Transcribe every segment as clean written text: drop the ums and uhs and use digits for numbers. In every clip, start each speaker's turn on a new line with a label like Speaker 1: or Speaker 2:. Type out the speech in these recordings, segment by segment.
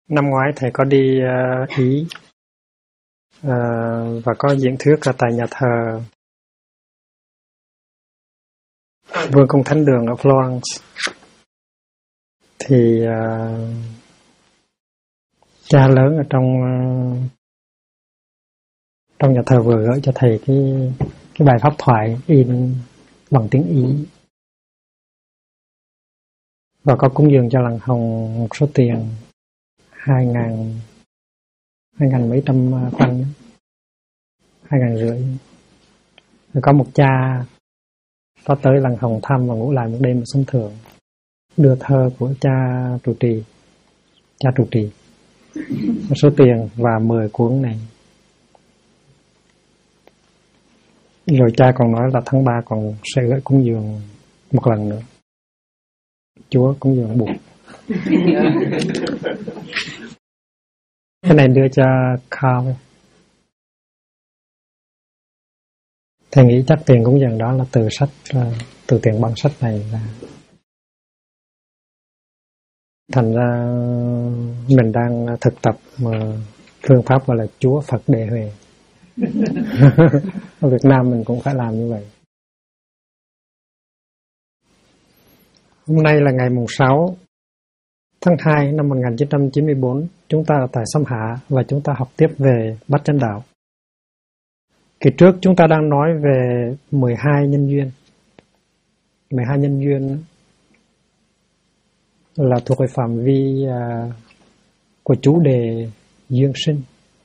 Speaker 1: Năm ngoái thầy có đi Ý và có diễn thuyết ở tại nhà thờ Vương Công Thánh Đường ở Florence. Thì cha lớn ở trong nhà thờ vừa gửi cho thầy cái bài pháp thoại in bằng tiếng Ý và có cúng dường cho làng Hồng một số tiền 2.000 mấy trăm franc, 2.500. Rồi có một cha có tới làng Hồng thăm và ngủ lại một đêm ở sân thượng, đưa thơ của cha trụ trì một số tiền và 10 cuốn này. Rồi cha còn nói là tháng 3 còn sẽ gửi cúng dường một lần nữa. Chúa cúng dường buộc. Cái này đưa cho Carl. Thầy nghĩ chắc tiền cúng dường đó là từ sách, từ tiền bằng sách này là. Thành ra mình đang thực tập mà phương pháp gọi là Chúa Phật Đề Huệ. Ở Việt Nam mình cũng phải làm như vậy. Hôm nay là ngày 6 tháng 2 năm 1994, chúng ta ở tại Sâm Hạ và chúng ta học tiếp về Bát Chánh Đạo. Kỳ trước chúng ta đang nói về 12 nhân duyên. 12 nhân duyên là thuộc về phạm vi của chủ đề duyên sinh.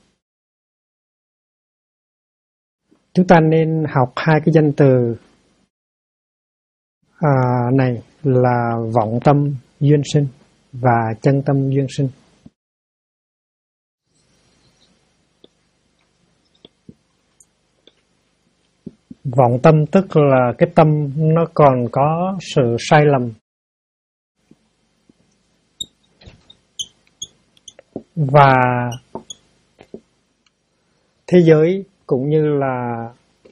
Speaker 1: Chúng ta nên học hai cái danh từ này là vọng tâm duyên sinh và chân tâm duyên sinh. Vọng tâm tức là cái tâm nó còn có sự sai lầm và thế giới cũng như là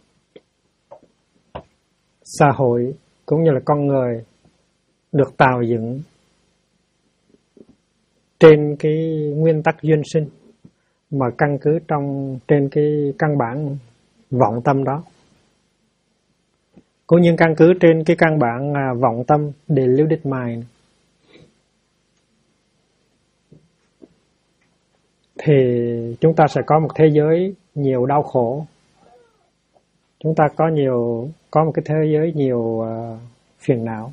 Speaker 1: xã hội cũng như là con người được tạo dựng trên cái nguyên tắc duyên sinh mà căn cứ trên cái căn bản vọng tâm đó. Cũng như căn cứ trên cái căn bản vọng tâm deluded mind thì chúng ta sẽ có một thế giới nhiều đau khổ. Chúng ta có một cái thế giới nhiều phiền não.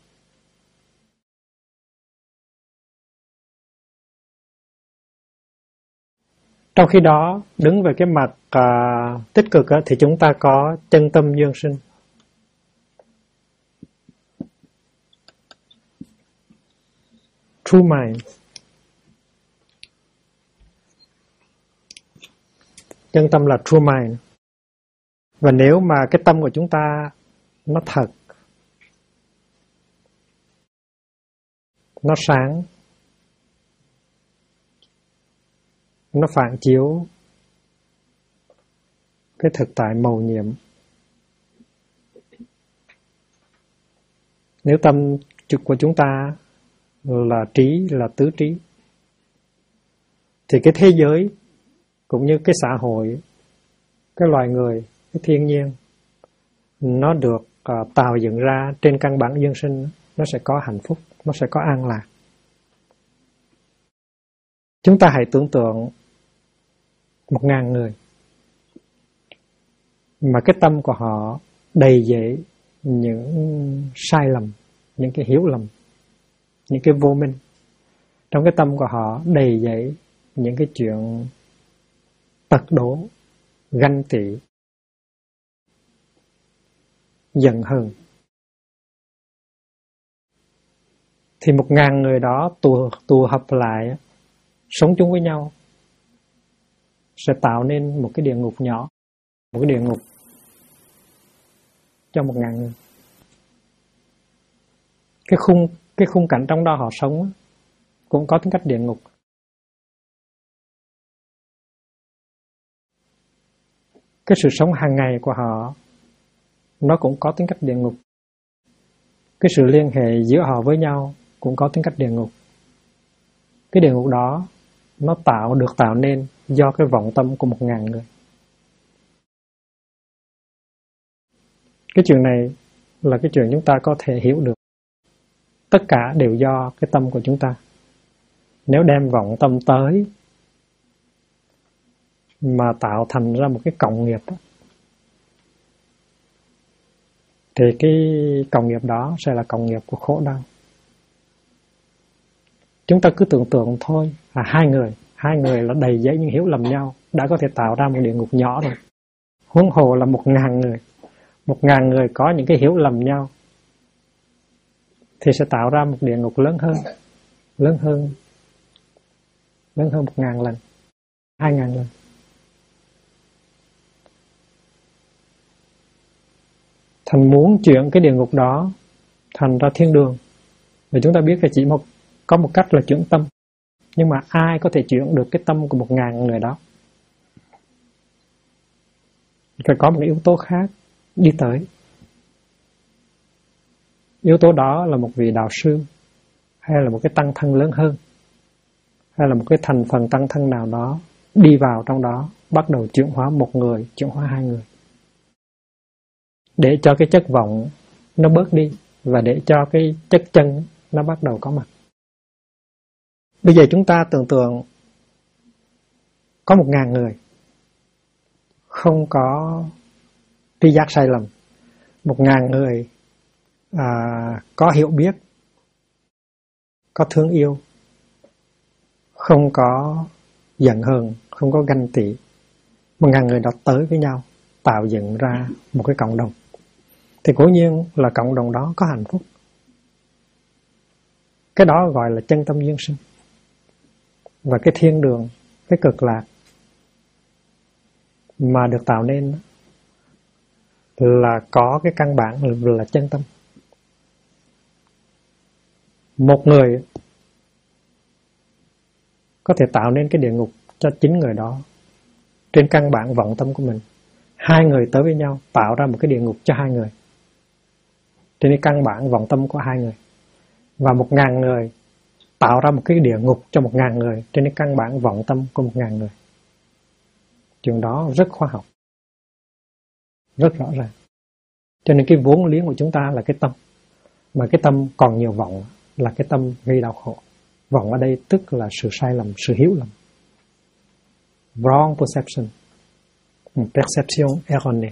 Speaker 1: Trong khi đó, đứng về cái mặt tích cực thì chúng ta có chân tâm duyên sinh. True mind. Chân tâm là true mind. Và nếu mà cái tâm của chúng ta nó thật, nó sáng, nó phản chiếu cái thực tại mầu nhiệm. Nếu tâm của chúng ta là trí, là tứ trí, thì cái thế giới cũng như cái xã hội, cái loài người, cái thiên nhiên nó được tạo dựng ra trên căn bản duyên sinh, nó sẽ có hạnh phúc, nó sẽ có an lạc. Chúng ta hãy tưởng tượng 1.000 người mà cái tâm của họ đầy dẫy những sai lầm, những cái hiểu lầm, những cái vô minh. Trong cái tâm của họ đầy dẫy những cái chuyện tật đố, ganh tị, giận hờn. Thì 1.000 người đó tụ hợp lại, sống chung với nhau, sẽ tạo nên một cái địa ngục nhỏ, một cái địa ngục cho 1.000 người. Cái khung cảnh trong đó họ sống cũng có tính cách địa ngục. Cái sự sống hàng ngày của họ nó cũng có tính cách địa ngục. Cái sự liên hệ giữa họ với nhau cũng có tính cách địa ngục. Cái địa ngục đó nó được tạo nên do cái vọng tâm của 1.000 người. Cái chuyện này là cái chuyện chúng ta có thể hiểu được. Tất cả đều do cái tâm của chúng ta. Nếu đem vọng tâm tới mà tạo thành ra một cái cộng nghiệp đó, thì cái cộng nghiệp đó sẽ là cộng nghiệp của khổ đau. Chúng ta cứ tưởng tượng thôi, hai người là đầy giấy những hiểu lầm nhau, đã có thể tạo ra một địa ngục nhỏ rồi. Huống hồ là 1.000 người. 1.000 người có những cái hiểu lầm nhau thì sẽ tạo ra một địa ngục lớn hơn 1.000 lần, 2.000 lần. Thành muốn chuyển cái địa ngục đó thành ra thiên đường. Vì chúng ta biết là chỉ có một cách là chuyển tâm. Nhưng mà ai có thể chuyển được cái tâm của 1.000 người đó? Phải có một yếu tố khác đi tới. Yếu tố đó là một vị đạo sư, hay là một cái tăng thân lớn hơn, hay là một cái thành phần tăng thân nào đó đi vào trong đó, bắt đầu chuyển hóa một người, chuyển hóa 2 người, để cho cái chất vọng nó bớt đi và để cho cái chất chân nó bắt đầu có mặt. Bây giờ chúng ta tưởng tượng có 1.000 người không có tri giác sai lầm, 1.000 người có hiểu biết, có thương yêu, không có giận hờn, không có ganh tị. 1.000 người đó tới với nhau, tạo dựng ra một cái cộng đồng. Thì cố nhiên là cộng đồng đó có hạnh phúc. Cái đó gọi là chân tâm duyên sinh. Và cái thiên đường, cái cực lạc mà được tạo nên là có cái căn bản là chân tâm. Một người có thể tạo nên cái địa ngục cho 9 người đó trên căn bản vọng tâm của mình. 2 người tới với nhau tạo ra một cái địa ngục cho 2 người trên cái căn bản vọng tâm của 2 người. Và 1.000 người tạo ra một cái địa ngục cho 1.000 người trên cái căn bản vọng tâm của 1.000 người. Chuyện đó rất khoa học, rất rõ ràng. Cho nên cái vốn liếng của chúng ta là cái tâm. Mà cái tâm còn nhiều vọng là cái tâm gây đau khổ. Vọng ở đây tức là sự sai lầm, sự hiểu lầm. Wrong perception. Perception erronée.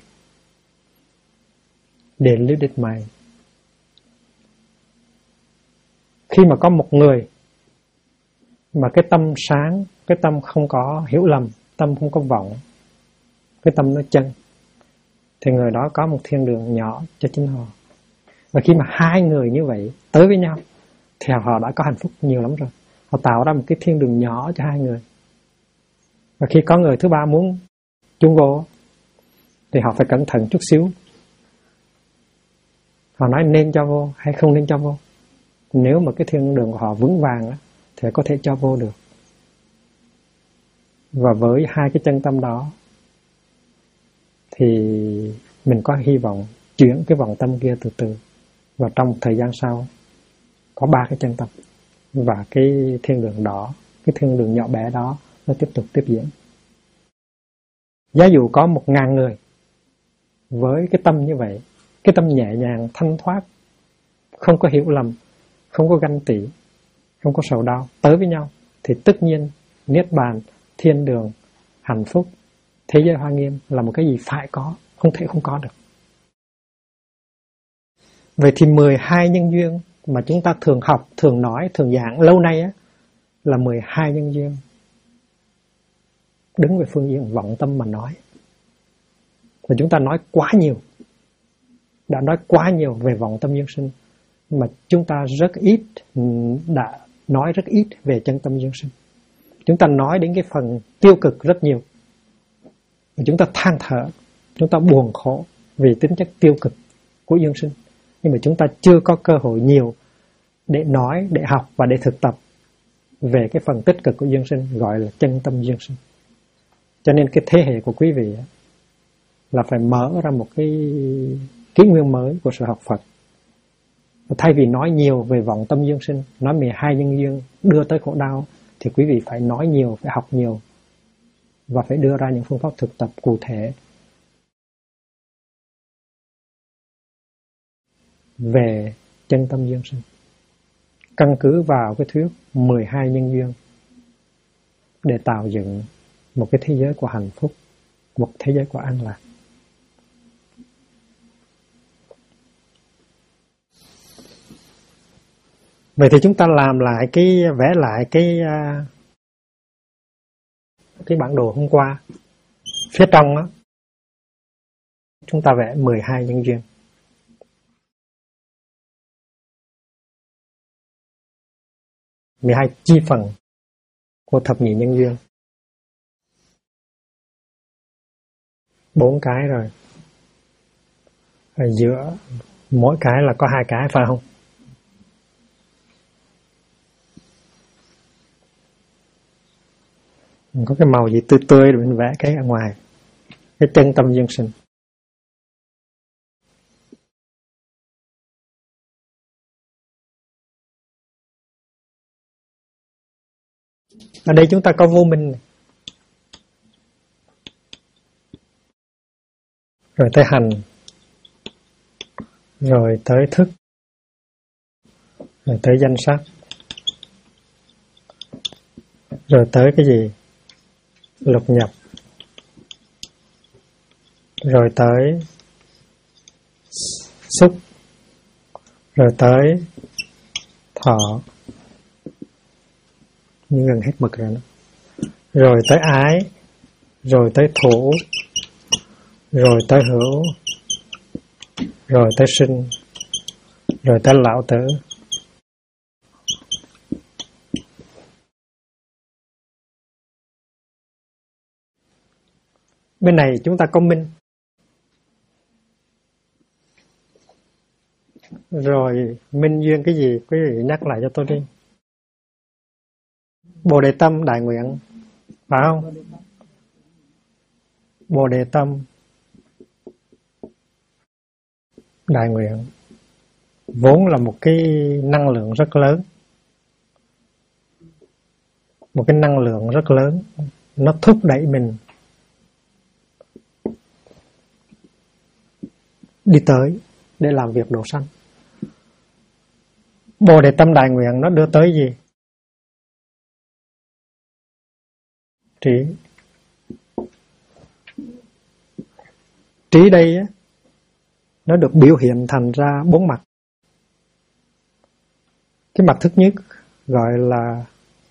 Speaker 1: Deluded mind. Khi mà có một người mà cái tâm sáng, cái tâm không có hiểu lầm, tâm không có vọng, cái tâm nó chân, thì người đó có một thiên đường nhỏ cho chính họ. Và khi mà 2 người như vậy tới với nhau thì họ đã có hạnh phúc nhiều lắm rồi. Họ tạo ra một cái thiên đường nhỏ cho 2 người. Và khi có người thứ ba muốn chung vô thì họ phải cẩn thận chút xíu. Họ nói nên cho vô hay không nên cho vô. Nếu mà cái thiên đường của họ vững vàng thì có thể cho vô được. Và với 2 cái chân tâm đó thì mình có hy vọng chuyển cái vọng tâm kia từ từ. Và trong thời gian sau có 3 cái chân tâm. Và cái thiên đường đó, cái thiên đường nhỏ bé đó nó tiếp tục tiếp diễn. Giả dụ có 1.000 người với cái tâm như vậy, cái tâm nhẹ nhàng, thanh thoát, không có hiểu lầm, không có ganh tị, không có sầu đau, tới với nhau, thì tất nhiên niết bàn, thiên đường, hạnh phúc, thế giới hoa nghiêm là một cái gì phải có, không thể không có được. Vậy thì 12 nhân duyên mà chúng ta thường học, thường nói, thường giảng lâu nay là 12 nhân duyên đứng về phương diện vọng tâm mà nói. Và chúng ta nói quá nhiều, đã nói quá nhiều về vọng tâm duyên sinh, mà chúng ta đã nói rất ít về chân tâm duyên sinh. Chúng ta nói đến cái phần tiêu cực rất nhiều. Chúng ta than thở, chúng ta buồn khổ vì tính chất tiêu cực của duyên sinh. Nhưng mà chúng ta chưa có cơ hội nhiều để nói, để học và để thực tập về cái phần tích cực của duyên sinh, gọi là chân tâm duyên sinh. Cho nên cái thế hệ của quý vị là phải mở ra một cái kỷ nguyên mới của sự học Phật. Thay vì nói nhiều về vọng tâm duyên sinh, nói 12 nhân duyên đưa tới khổ đau, thì quý vị phải nói nhiều, phải học nhiều và phải đưa ra những phương pháp thực tập cụ thể về chân tâm duyên sinh, căn cứ vào cái thuyết 12 nhân duyên để tạo dựng một cái thế giới của hạnh phúc, một thế giới của an lạc. Vậy thì chúng ta làm lại vẽ lại cái bản đồ hôm qua. Phía trong đó, chúng ta vẽ 12 nhân duyên. 12 chi phần của thập nhị nhân duyên. 4 cái rồi. Ở giữa mỗi cái là có 2 cái, phải không? Có cái màu gì tươi tươi để mình vẽ cái ở ngoài. Cái chân tâm duyên sinh. Ở đây chúng ta có vô minh này. Rồi tới hành. Rồi tới thức. Rồi tới danh sắc. Rồi tới cái gì? Lục nhập. Rồi tới xúc. Rồi tới thọ. Nhưng gần hết mực rồi đó. Rồi tới ái. Rồi tới thủ. Rồi tới hữu. Rồi tới sinh. Rồi tới lão tử. Bên này chúng ta có minh. Rồi minh duyên cái gì? Quý vị nhắc lại cho tôi đi. Bồ đề tâm đại nguyện, phải không? Bồ đề tâm đại nguyện vốn là một cái năng lượng rất lớn. Một cái năng lượng rất lớn. Nó thúc đẩy mình đi tới để làm việc độ sanh. Bồ đề tâm đại nguyện nó đưa tới gì? Trí. Trí đây á, nó được biểu hiện thành ra 4 mặt. Cái mặt thứ nhất gọi là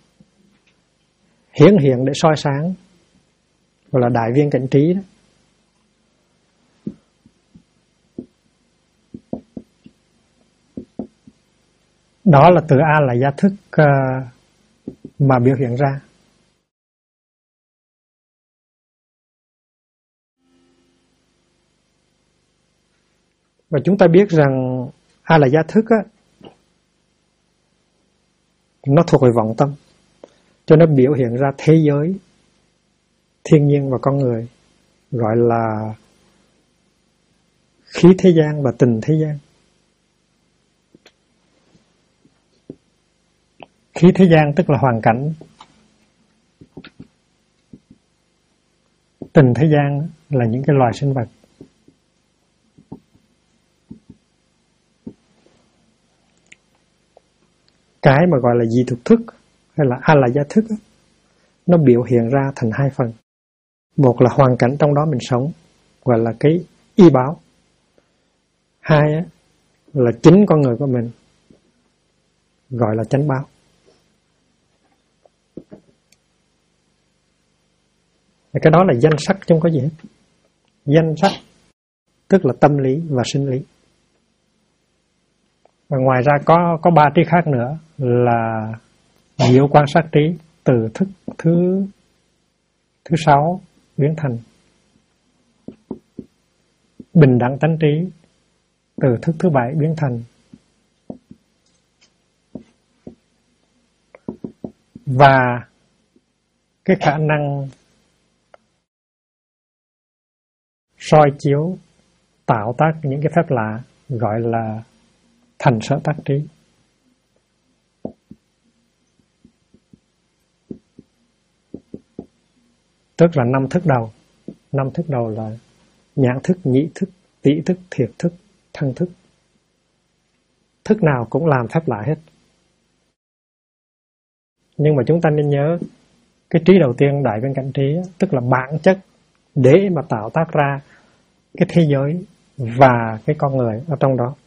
Speaker 1: hiển hiện để soi sáng, gọi là đại viên cảnh trí đó. Đó là từ A là gia thức mà biểu hiện ra. Và chúng ta biết rằng A là gia thức á, nó thuộc về vọng tâm, cho nó biểu hiện ra thế giới thiên nhiên và con người, gọi là khí thế gian và tình thế gian. Khí thế gian tức là hoàn cảnh, tình thế gian là những cái loài sinh vật. Cái mà gọi là dị thuộc thức hay là a la gia thức, nó biểu hiện ra thành 2 phần. Một là hoàn cảnh trong đó mình sống, gọi là cái y báo. 2 là chính con người của mình, gọi là chánh báo. Cái đó là danh sắc chứ không có gì hết. Danh sắc tức là tâm lý và sinh lý. Và ngoài ra có 3 trí khác nữa là diệu quan sát trí từ thức thứ 6 biến thành, bình đẳng tánh trí từ thức thứ 7 biến thành, và cái khả năng soi chiếu tạo tác những cái phép lạ gọi là thành sở tác trí. tức là 5 thức đầu. 5 thức đầu là nhãn thức, nhĩ thức, tỷ thức, thiệt thức, thân thức. Thức nào cũng làm phép lạ hết. Nhưng mà chúng ta nên nhớ cái trí đầu tiên đại bên cạnh trí, tức là bản chất để mà tạo tác ra cái thế giới và cái con người ở trong đó.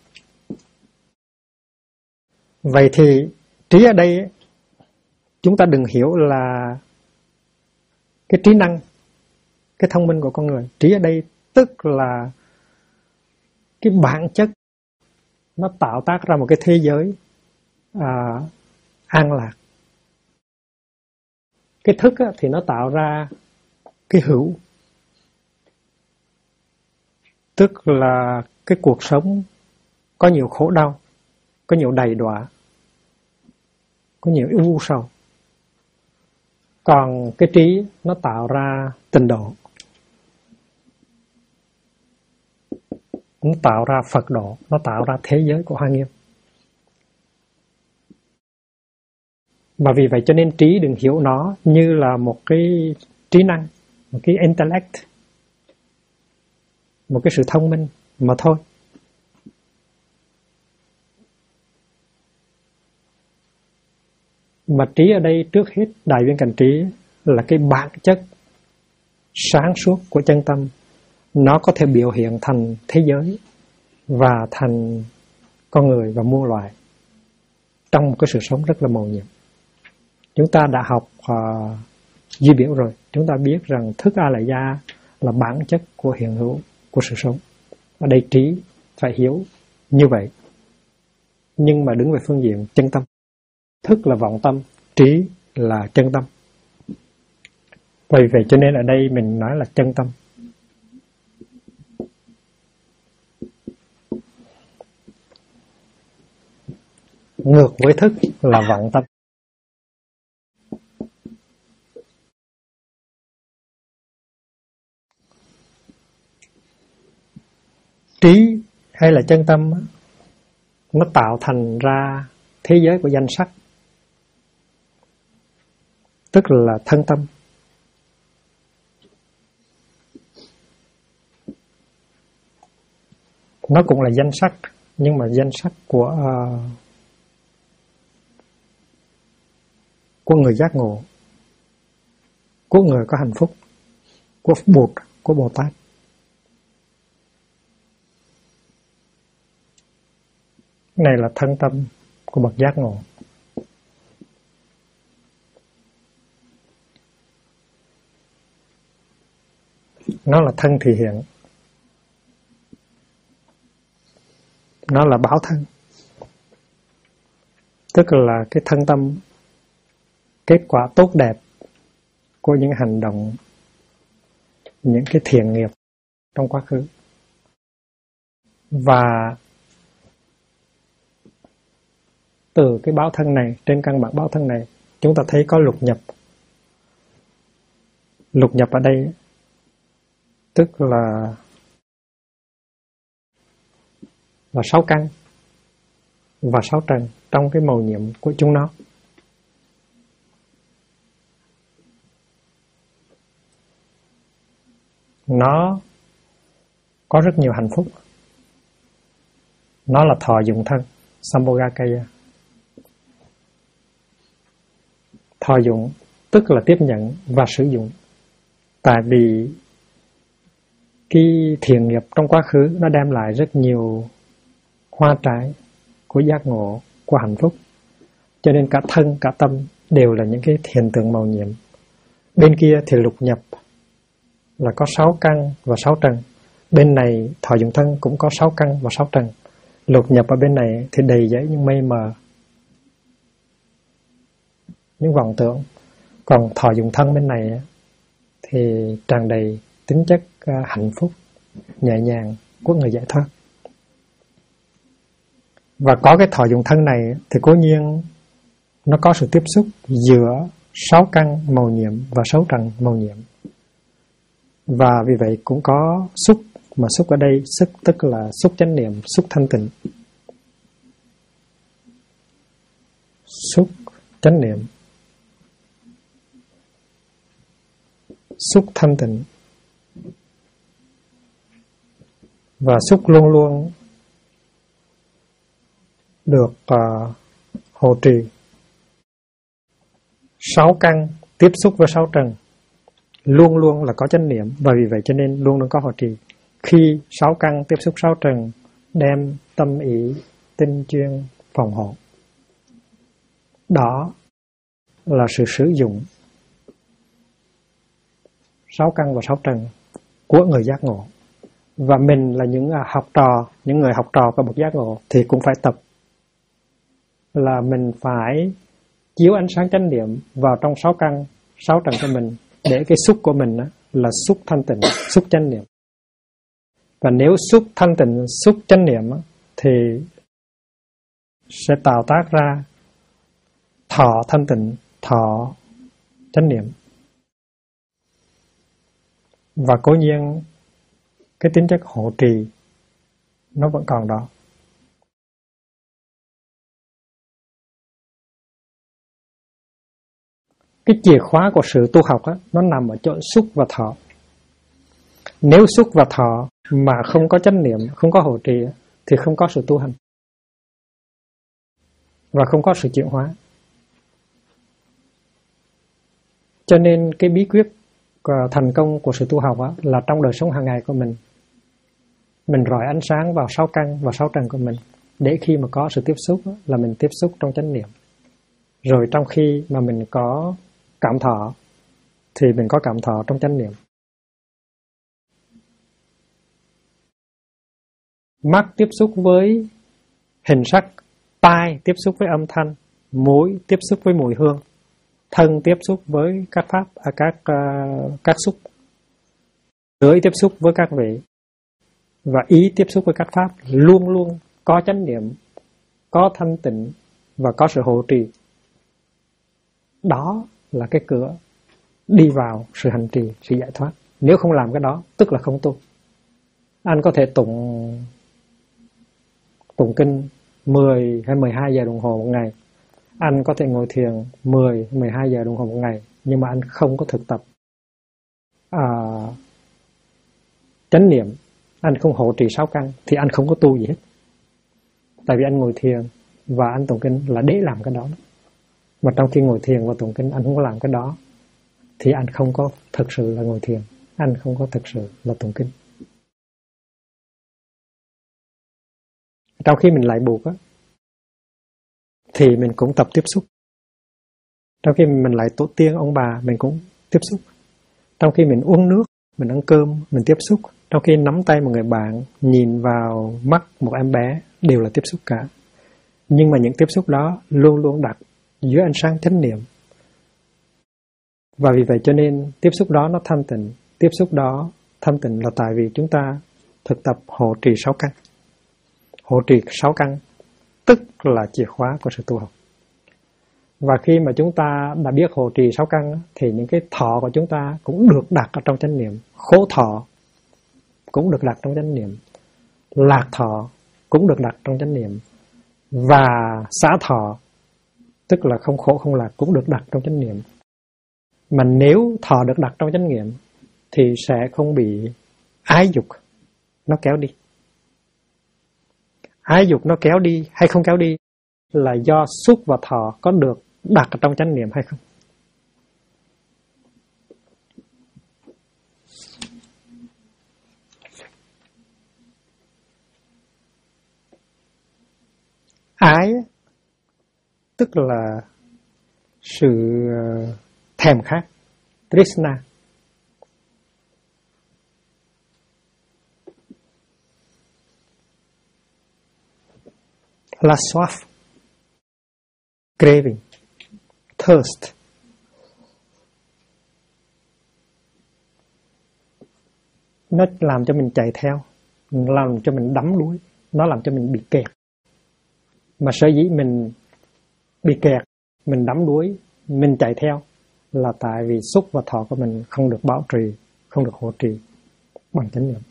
Speaker 1: Vậy thì trí ở đây chúng ta đừng hiểu là cái trí năng, cái thông minh của con người. Trí ở đây tức là cái bản chất nó tạo tác ra một cái thế giới an lạc. Cái thức thì nó tạo ra cái hữu, tức là cái cuộc sống có nhiều khổ đau, có nhiều đầy đọa, có nhiều ưu sầu. Còn cái trí nó tạo ra tịnh độ, nó tạo ra Phật độ, nó tạo ra thế giới của Hoa Nghiêm. Mà vì vậy cho nên trí đừng hiểu nó như là một cái trí năng, một cái intellect, một cái sự thông minh mà thôi. Mà trí ở đây trước hết đại viên cảnh trí là cái bản chất sáng suốt của chân tâm. Nó có thể biểu hiện thành thế giới và thành con người và muôn loài trong một cái sự sống rất là mầu nhiệm. Chúng ta đã học duy biểu rồi. Chúng ta biết rằng thức A La Gia là bản chất của hiện hữu, của sự sống. Ở đây trí phải hiểu như vậy. Nhưng mà đứng về phương diện chân tâm. Thức là vọng tâm, trí là chân tâm. Vì vậy cho nên ở đây mình nói là chân tâm. Ngược với thức là vọng tâm. Trí hay là chân tâm nó tạo thành ra thế giới của danh sắc, tức là thân tâm. Nó cũng là danh sắc, nhưng mà danh sắc của người giác ngộ, của người có hạnh phúc, của Bồ Tát. Này là thân tâm của bậc giác ngộ. Nó là thân thị hiện. Nó là báo thân. Tức là cái thân tâm kết quả tốt đẹp của những hành động, những cái thiện nghiệp trong quá khứ. Và từ cái báo thân này, trên căn bản báo thân này, chúng ta thấy có lục nhập. Lục nhập ở đây tức là 6 căn và 6 trần trong cái mầu nhiệm của chúng nó. Nó có rất nhiều hạnh phúc. Nó là thọ dụng thân, Sambhogakaya. Thọ dụng tức là tiếp nhận và sử dụng. Tại vì cái thiện nghiệp trong quá khứ nó đem lại rất nhiều hoa trái của giác ngộ, của hạnh phúc. Cho nên cả thân, cả tâm đều là những cái hiện tượng mầu nhiệm. Bên kia thì lục nhập là có 6 căn và 6 trần. Bên này thọ dụng thân cũng có 6 căn và 6 trần. Lục nhập ở bên này thì đầy giấy những mây mờ, những vọng tưởng. Còn thọ dụng thân bên này thì tràn đầy tính chất hạnh phúc, nhẹ nhàng của người giải thoát. Và có cái thọ dụng thân này thì cố nhiên nó có sự tiếp xúc giữa 6 căn mầu nhiệm và 6 trần mầu nhiệm. Và vì vậy cũng có xúc, mà xúc ở đây xúc tức là xúc chánh niệm, xúc thanh tịnh. Xúc chánh niệm, xúc thanh tịnh. Và xúc luôn luôn được hộ trì. 6 căn tiếp xúc với 6 trần luôn luôn là có chánh niệm, và vì vậy cho nên luôn luôn có hộ trì. Khi 6 căn tiếp xúc 6 trần, đem tâm ý tinh chuyên phòng hộ, đó là sự sử dụng 6 căn và 6 trần của người giác ngộ. Và mình là những học trò, những người học trò của bậc giác ngộ thì cũng phải tập là mình phải chiếu ánh sáng chánh niệm vào trong 6 căn, 6 trần của mình, để cái xúc của mình là xúc thanh tịnh, xúc chánh niệm. Và nếu xúc thanh tịnh, xúc chánh niệm thì sẽ tạo tác ra thọ thanh tịnh, thọ chánh niệm. Và cố nhiên cái tính chất hộ trì nó vẫn còn đó. Cái chìa khóa của sự tu học nó nằm ở chỗ xúc và thọ. Nếu xúc và thọ mà không có chánh niệm, không có hộ trì thì không có sự tu hành và không có sự chuyển hóa. Cho nên cái bí quyết thành công của sự tu học là trong đời sống hàng ngày của mình rọi ánh sáng vào 6 căn và 6 trần của mình, để khi mà có sự tiếp xúc là mình tiếp xúc trong chánh niệm. Rồi trong khi mà mình có cảm thọ thì mình có cảm thọ trong chánh niệm. Mắt tiếp xúc với hình sắc, tai tiếp xúc với âm thanh, mũi tiếp xúc với mùi hương, thân tiếp xúc với các pháp, các xúc, lưỡi tiếp xúc với các vị, và ý tiếp xúc với các pháp, luôn luôn có chánh niệm, có thanh tịnh và có sự hộ trì. Đó là cái cửa đi vào sự hành trì, sự giải thoát. Nếu không làm cái đó, tức là không tu. Anh có thể tụng kinh 10 hay 12 giờ đồng hồ một ngày. Anh có thể ngồi thiền 10, 12 giờ đồng hồ một ngày, nhưng mà anh không có thực tập chánh niệm, anh không hộ trì 6 căn thì anh không có tu gì hết. Tại vì anh ngồi thiền và anh tụng kinh là để làm cái đó. Mà trong khi ngồi thiền và tụng kinh anh không có làm cái đó thì anh không có thực sự là ngồi thiền, anh không có thực sự là tụng kinh. Trong khi mình lại buộc thì mình cũng tập tiếp xúc. Trong khi mình lại tổ tiên ông bà mình cũng tiếp xúc. Trong khi mình uống nước, mình ăn cơm, mình tiếp xúc. Trong khi nắm tay một người bạn, nhìn vào mắt một em bé, đều là tiếp xúc cả. Nhưng mà những tiếp xúc đó luôn luôn đặt dưới ánh sáng chánh niệm. Và vì vậy cho nên tiếp xúc đó nó thanh tịnh. Tiếp xúc đó thanh tịnh là tại vì chúng ta thực tập hộ trì 6 căn. Hộ trì 6 căn tức là chìa khóa của sự tu học. Và khi mà chúng ta đã biết hộ trì 6 căn thì những cái thọ của chúng ta cũng được đặt ở trong chánh niệm. Khổ thọ cũng được đặt trong chánh niệm. Lạc thọ cũng được đặt trong chánh niệm. Và xả thọ, tức là không khổ không lạc, cũng được đặt trong chánh niệm. Mà nếu thọ được đặt trong chánh niệm thì sẽ không bị ái dục nó kéo đi. Ái dục nó kéo đi hay không kéo đi là do xúc và thọ có được đặt ở trong chánh niệm hay không. Ái tức là sự thèm khát, Trishna. La soif, craving, thirst. Nó làm cho mình chạy theo, làm cho mình đắm đuối, nó làm cho mình bị kẹt. Mà sở dĩ mình bị kẹt, mình đắm đuối, mình chạy theo là tại vì xúc và thọ của mình không được bảo trì, không được hộ trì bằng chánh niệm.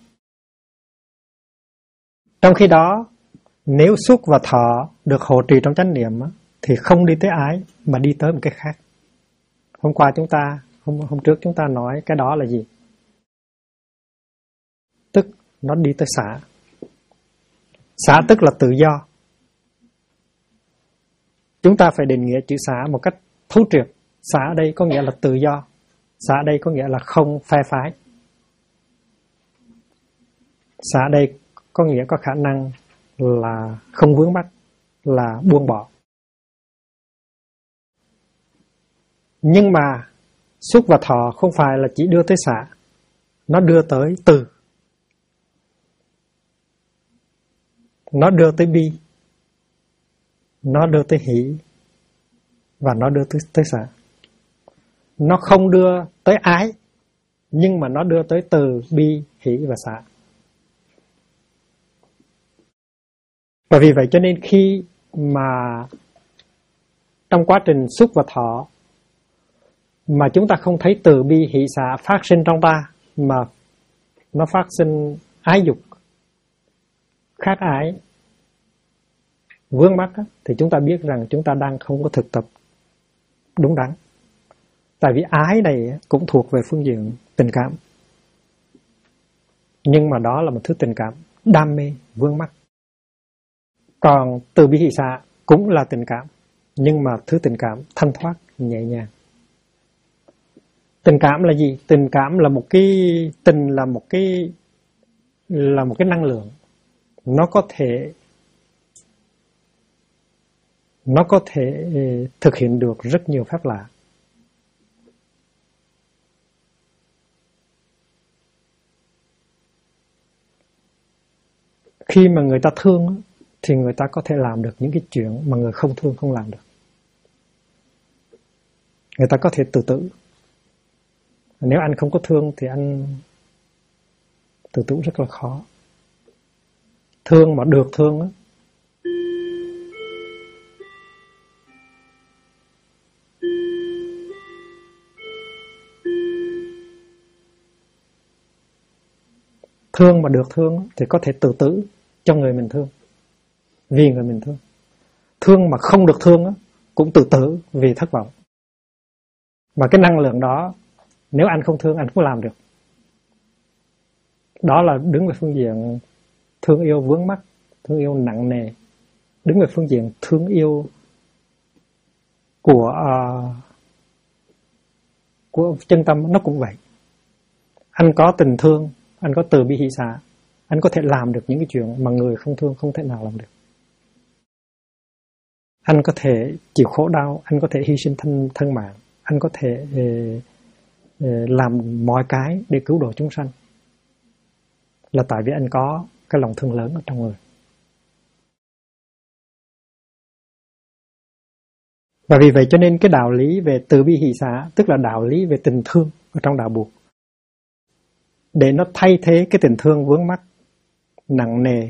Speaker 1: Trong khi đó, nếu xúc và thọ được hộ trì trong chánh niệm thì không đi tới ái mà đi tới một cái khác. Hôm qua chúng ta Hôm trước chúng ta nói cái đó là gì? Tức nó đi tới xả. Xả tức là tự do. Chúng ta phải định nghĩa chữ xả một cách thấu triệt. Xả ở đây có nghĩa là tự do. Xả ở đây có nghĩa là không phe phái. Xả ở đây có nghĩa có khả năng là không vướng mắc, là buông bỏ. Nhưng mà xúc và thọ không phải là chỉ đưa tới xả, nó đưa tới từ, nó đưa tới bi, nó đưa tới hỷ, và nó đưa tới xả. Nó không đưa tới ái, nhưng mà nó đưa tới từ, bi, hỷ và xả. Và vì vậy cho nên khi mà trong quá trình xúc và thọ mà chúng ta không thấy từ, bi, hỷ, xả phát sinh trong ta, mà nó phát sinh ái dục, khát ái, vướng mắc, thì chúng ta biết rằng chúng ta đang không có thực tập đúng đắn. Tại vì ái này cũng thuộc về phương diện tình cảm, nhưng mà đó là một thứ tình cảm đam mê, vướng mắc. Còn từ, bi, hỷ, xả cũng là tình cảm, nhưng mà thứ tình cảm thanh thoát, nhẹ nhàng. Tình cảm là gì? Tình cảm là một cái năng lượng. Nó có thể thực hiện được rất nhiều phép lạ. Khi mà người ta thương thì người ta có thể làm được những cái chuyện mà người không thương không làm được. Người ta có thể tự tử. Nếu anh không có thương thì anh tự tử rất là khó. Thương mà được thương á, thương mà được thương thì có thể tự tử cho người mình thương, vì người mình thương. Thương mà không được thương cũng tự tử vì thất vọng. Và cái năng lượng đó, nếu anh không thương, anh không làm được. Đó là đứng về phương diện thương yêu vướng mắc, thương yêu nặng nề. Đứng về phương diện thương yêu của chân tâm, nó cũng vậy. Anh có tình thương, anh có từ, bi, hỷ, xả, anh có thể làm được những cái chuyện mà người không thương không thể nào làm được. Anh có thể chịu khổ đau, anh có thể hy sinh thân mạng, anh có thể làm mọi cái để cứu độ chúng sanh, là tại vì anh có cái lòng thương lớn ở trong người. Và vì vậy cho nên cái đạo lý về từ, bi, hỷ, xả, tức là đạo lý về tình thương ở trong đạo Buộc, để nó thay thế cái tình thương vướng mắc, nặng nề,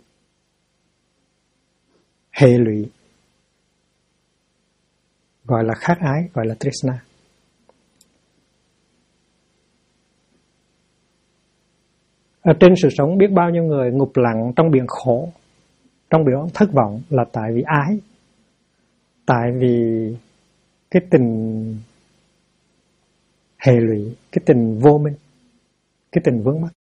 Speaker 1: hệ lụy, gọi là khát ái, gọi là Trishna. Ở trên sự sống biết bao nhiêu người ngụp lặng trong biển khổ, trong biển thất vọng, là tại vì ái, tại vì cái tình hệ lụy, cái tình vô minh, cái tình vướng mắc.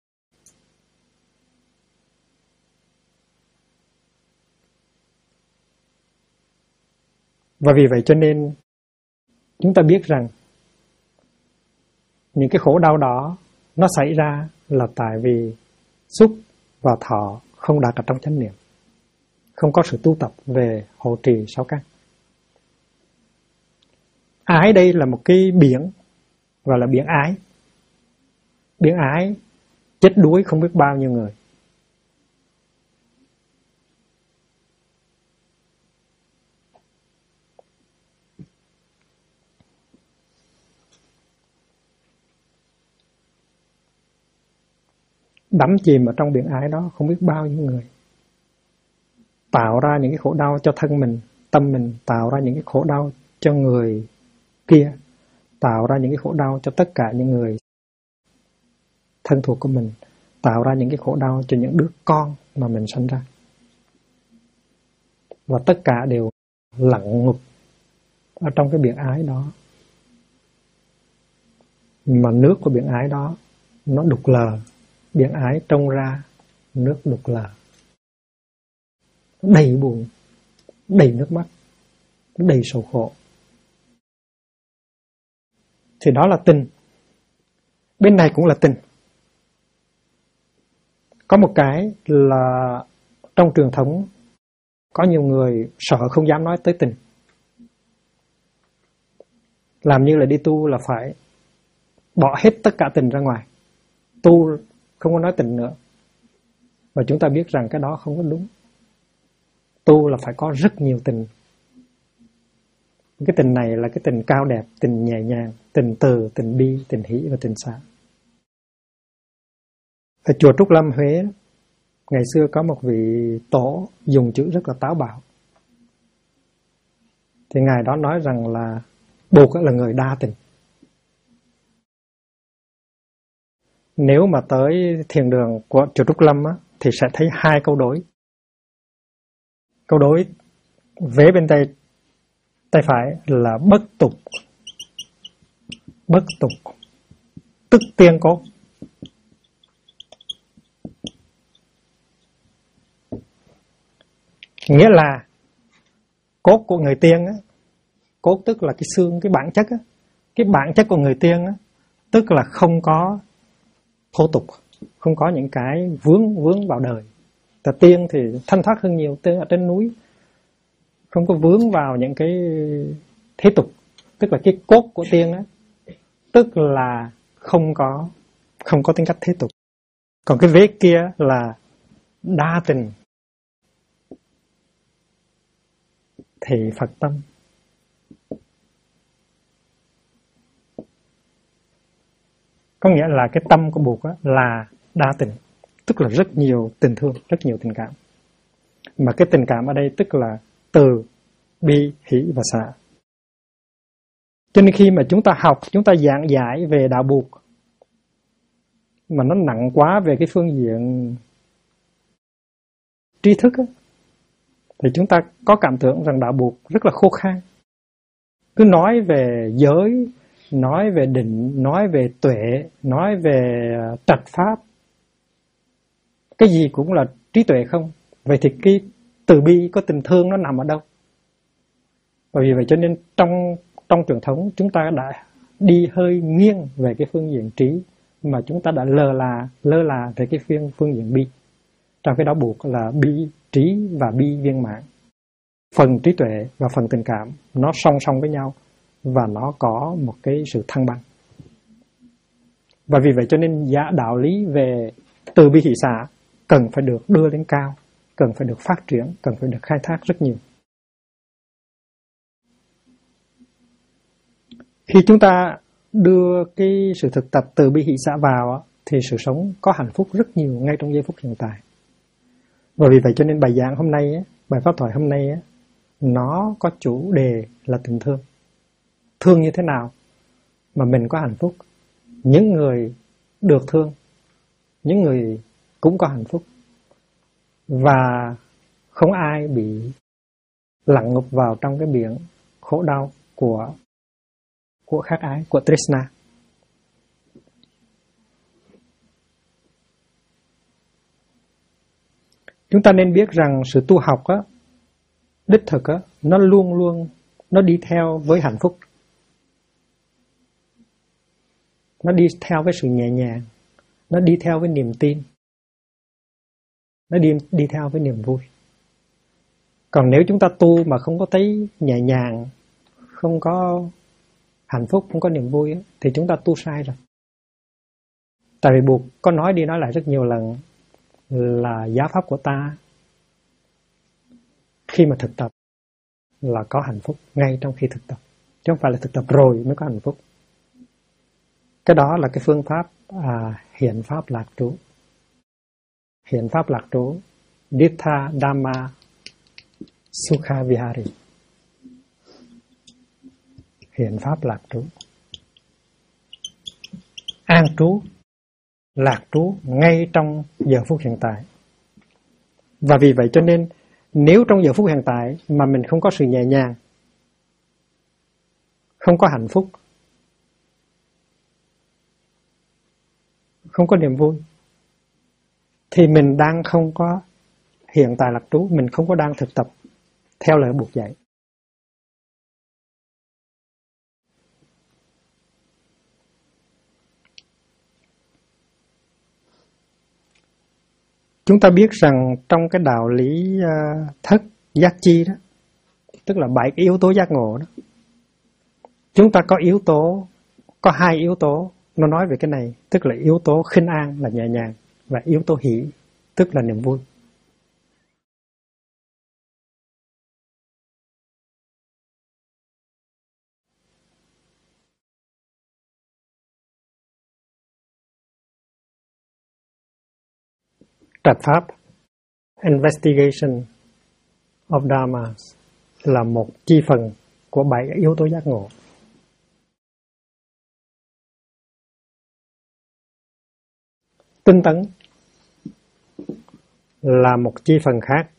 Speaker 1: Và vì vậy cho nên chúng ta biết rằng những cái khổ đau đó nó xảy ra là tại vì xúc và thọ không đạt ở trong chánh niệm, không có sự tu tập về hộ trì sáu căn. Ái đây là một cái biển, gọi là biển ái. Biển ái chết đuối không biết bao nhiêu người. Đắm chìm ở trong biển ái đó không biết bao nhiêu người. Tạo ra những cái khổ đau cho thân mình, tâm mình, tạo ra những cái khổ đau cho người kia, tạo ra những cái khổ đau cho tất cả những người thân thuộc của mình, tạo ra những cái khổ đau cho những đứa con mà mình sinh ra. Và tất cả đều lặng ngục ở trong cái biển ái đó. Mà nước của biển ái đó nó đục lờ. Biển ái trông ra nước đục lờ, đầy buồn, đầy nước mắt, đầy sầu khổ. Thì đó là tình. Bên này cũng là tình. Có một cái là trong truyền thống có nhiều người sợ không dám nói tới tình. Làm như là đi tu là phải bỏ hết tất cả tình ra ngoài. Tu không có nói tình nữa. Và chúng ta biết rằng cái đó không có đúng. Tu là phải có rất nhiều tình. Cái tình này là cái tình cao đẹp, tình nhẹ nhàng, tình từ, tình bi, tình hỷ và tình xả. Ở chùa Trúc Lâm, Huế, ngày xưa có một vị tổ dùng chữ rất là táo bạo. Thì ngài đó nói rằng là Bụt là người đa tình. Nếu mà tới thiền đường của chùa Trúc Lâm á, thì sẽ thấy hai câu đối. Câu đối vế bên tay phải là bất tục. Bất tục tức tiên cốt. Nghĩa là cốt của người tiên á, cốt tức là cái xương, cái bản chất á, cái bản chất của người tiên á, tức là không có thô tục, không có những cái vướng vào đời. Tại tiên thì thanh thoát hơn nhiều, tiên ở trên núi không có vướng vào những cái thế tục, tức là cái cốt của tiên á, tức là không có tính cách thế tục. Còn cái vế kia là đa tình thì Phật tâm. Có nghĩa là cái tâm của Bụt là đa tình, tức là rất nhiều tình thương, rất nhiều tình cảm. Mà cái tình cảm ở đây tức là từ, bi, hỷ và xả. Cho nên khi mà chúng ta học, chúng ta giảng giải về đạo Bụt mà nó nặng quá về cái phương diện tri thức á, thì chúng ta có cảm tưởng rằng đạo Bụt rất là khô khan. Cứ nói về giới, nói về định, nói về tuệ, nói về trạch pháp, cái gì cũng là trí tuệ không. Vậy thì cái từ bi có tình thương nó nằm ở đâu? Bởi vì vậy cho nên trong truyền thống chúng ta đã đi hơi nghiêng về cái phương diện trí, mà chúng ta đã lơ là về cái phương diện bi. Trong cái đó Bụt là bi, trí và bi viên mãn. Phần trí tuệ và phần tình cảm nó song song với nhau và nó có một cái sự thăng bằng. Và vì vậy cho nên đạo lý về từ bi hỷ xả cần phải được đưa lên cao, cần phải được phát triển, cần phải được khai thác rất nhiều. Khi chúng ta đưa cái sự thực tập từ bi hỷ xả vào thì sự sống có hạnh phúc rất nhiều ngay trong giây phút hiện tại. Và vì vậy cho nên bài giảng hôm nay, bài pháp thoại hôm nay, nó có chủ đề là tình thương. Thương như thế nào mà mình có hạnh phúc? Những người được thương, những người cũng có hạnh phúc. Và không ai bị lặn ngục vào trong cái biển khổ đau của khát ái, của Trishna. Chúng ta nên biết rằng sự tu học đích thực nó luôn luôn nó đi theo với hạnh phúc. Nó đi theo với sự nhẹ nhàng, nó đi theo với niềm tin, nó đi theo với niềm vui. Còn nếu chúng ta tu mà không có thấy nhẹ nhàng, không có hạnh phúc, không có niềm vui thì chúng ta tu sai rồi. Tại vì Bụt có nói đi nói lại rất nhiều lần là giáo pháp của ta khi mà thực tập là có hạnh phúc ngay trong khi thực tập, chứ không phải là thực tập rồi mới có hạnh phúc. Cái đó là cái phương pháp hiện pháp lạc trú. Hiện pháp lạc trú, Dittha Dhamma Sukha Vihari. Hiện pháp lạc trú, an trú, lạc trú ngay trong giờ phút hiện tại. Và vì vậy cho nên nếu trong giờ phút hiện tại mà mình không có sự nhẹ nhàng, không có hạnh phúc, không có niềm vui, thì mình đang không có hiện tại lạc trú, mình không có đang thực tập theo lời Bụt dạy. Chúng ta biết rằng trong cái đạo lý thất giác chi đó, tức là 7 cái yếu tố giác ngộ đó, chúng ta có 2 yếu tố nó nói về cái này, tức là yếu tố khinh an là nhẹ nhàng và yếu tố hỷ tức là niềm vui. Trạch pháp investigation of Dharma là một chi phần của 7 cái yếu tố giác ngộ. Tinh tấn là một chi phần khác.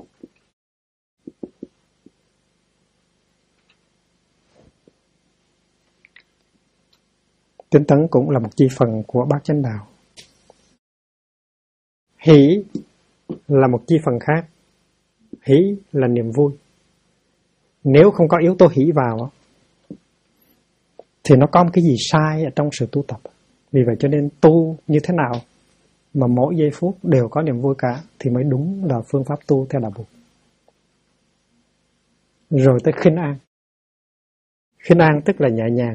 Speaker 1: Tinh tấn cũng là một chi phần của bát chánh đạo. Hỷ là một chi phần khác. Hỷ là niềm vui. Nếu không có yếu tố hỷ vào thì nó có một cái gì sai ở trong sự tu tập. Vì vậy cho nên tu như thế nào mà mỗi giây phút đều có niềm vui cả thì mới đúng là phương pháp tu theo đạo Bụt. Rồi tới khinh an. Khinh an tức là nhẹ nhàng.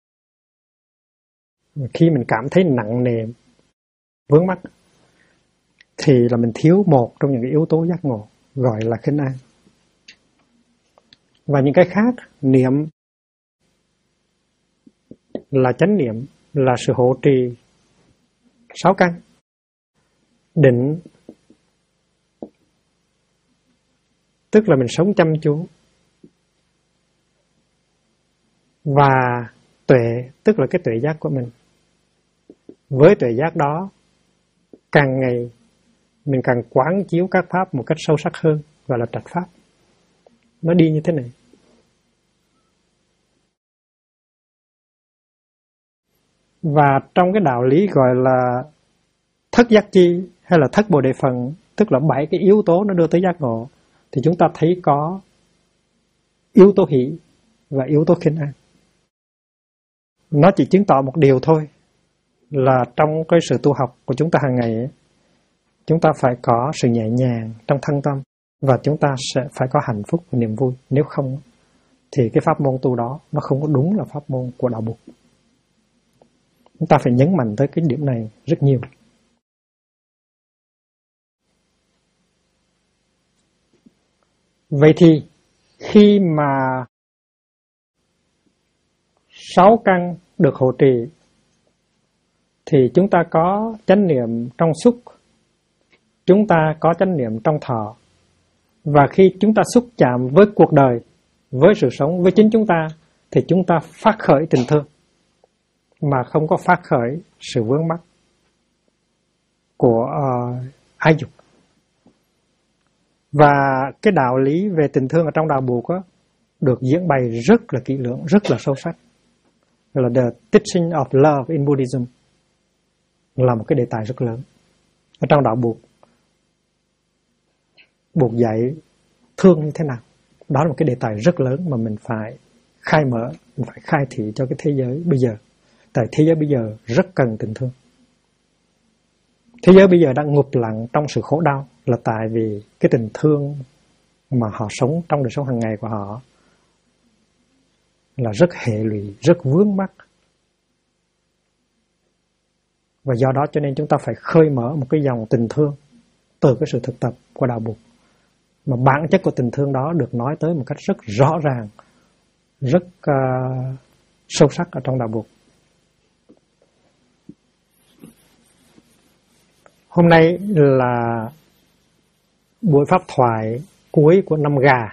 Speaker 1: Khi mình cảm thấy nặng nề, vướng mắc thì là mình thiếu một trong những cái yếu tố giác ngộ, gọi là khinh an. Và những cái khác, niệm là chánh niệm, là sự hộ trì 6 căn. Định tức là mình sống chăm chú. Và tuệ tức là cái tuệ giác của mình. Với tuệ giác đó, càng ngày mình càng quán chiếu các pháp một cách sâu sắc hơn, gọi là trạch pháp. Nó đi như thế này. Và trong cái đạo lý gọi là thất giác chi hay là thất bồ đề phần, tức là 7 cái yếu tố nó đưa tới giác ngộ, thì chúng ta thấy có yếu tố hỷ và yếu tố khinh an. Nó chỉ chứng tỏ một điều thôi, là trong cái sự tu học của chúng ta hàng ngày ấy, chúng ta phải có sự nhẹ nhàng trong thân tâm và chúng ta sẽ phải có hạnh phúc và niềm vui. Nếu không thì cái pháp môn tu đó nó không có đúng là pháp môn của đạo Bụt. Chúng ta phải nhấn mạnh tới cái điểm này rất nhiều. Vậy thì khi mà 6 căn được hộ trì thì chúng ta có chánh niệm trong xúc, chúng ta có chánh niệm trong thọ. Và khi chúng ta xúc chạm với cuộc đời, với sự sống, với chính chúng ta, thì chúng ta phát khởi tình thương mà không có phát khởi sự vướng mắc của ái dục. Và cái đạo lý về tình thương ở trong đạo Bụt được diễn bày rất là kỹ lưỡng, rất là sâu sắc. Là the teaching of love in Buddhism là một cái đề tài rất lớn. Ở trong đạo Bụt, Bụt dạy thương như thế nào. Đó là một cái đề tài rất lớn mà mình phải khai mở, mình phải khai thị cho cái thế giới bây giờ. Tại thế giới bây giờ rất cần tình thương. Thế giới bây giờ đang ngụp lặn trong sự khổ đau là tại vì cái tình thương mà họ sống trong đời sống hàng ngày của họ là rất hệ lụy, rất vướng mắc. Và do đó cho nên chúng ta phải khơi mở một cái dòng tình thương từ cái sự thực tập của đạo Bụt. Mà bản chất của tình thương đó được nói tới một cách rất rõ ràng, rất sâu sắc ở trong đạo Bụt. Hôm nay là buổi pháp thoại cuối của năm Gà.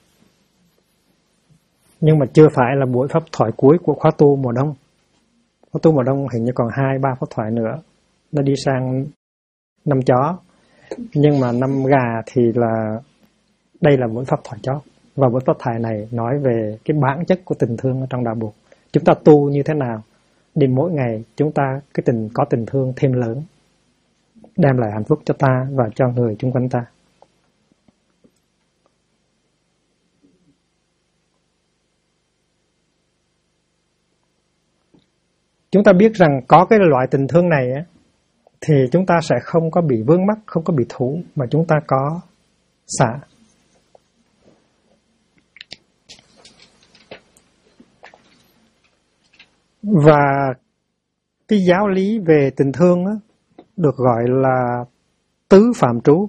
Speaker 1: Nhưng mà chưa phải là buổi pháp thoại cuối của khóa tu mùa đông. Khóa tu mùa đông hình như còn 2-3 pháp thoại nữa. Nó đi sang năm Chó. Nhưng mà năm Gà thì là đây là buổi pháp thoại chó. Và buổi pháp thoại này nói về cái bản chất của tình thương ở trong đạo Bụt. Chúng ta tu như thế nào để mỗi ngày chúng ta có tình thương thêm lớn, đem lại hạnh phúc cho ta và cho người chung quanh ta. Chúng ta biết rằng có cái loại tình thương này á, thì chúng ta sẽ không có bị vướng mắc, không có bị thủ, mà chúng ta có xả. Và cái giáo lý về tình thương á, được gọi là tứ phạm trú.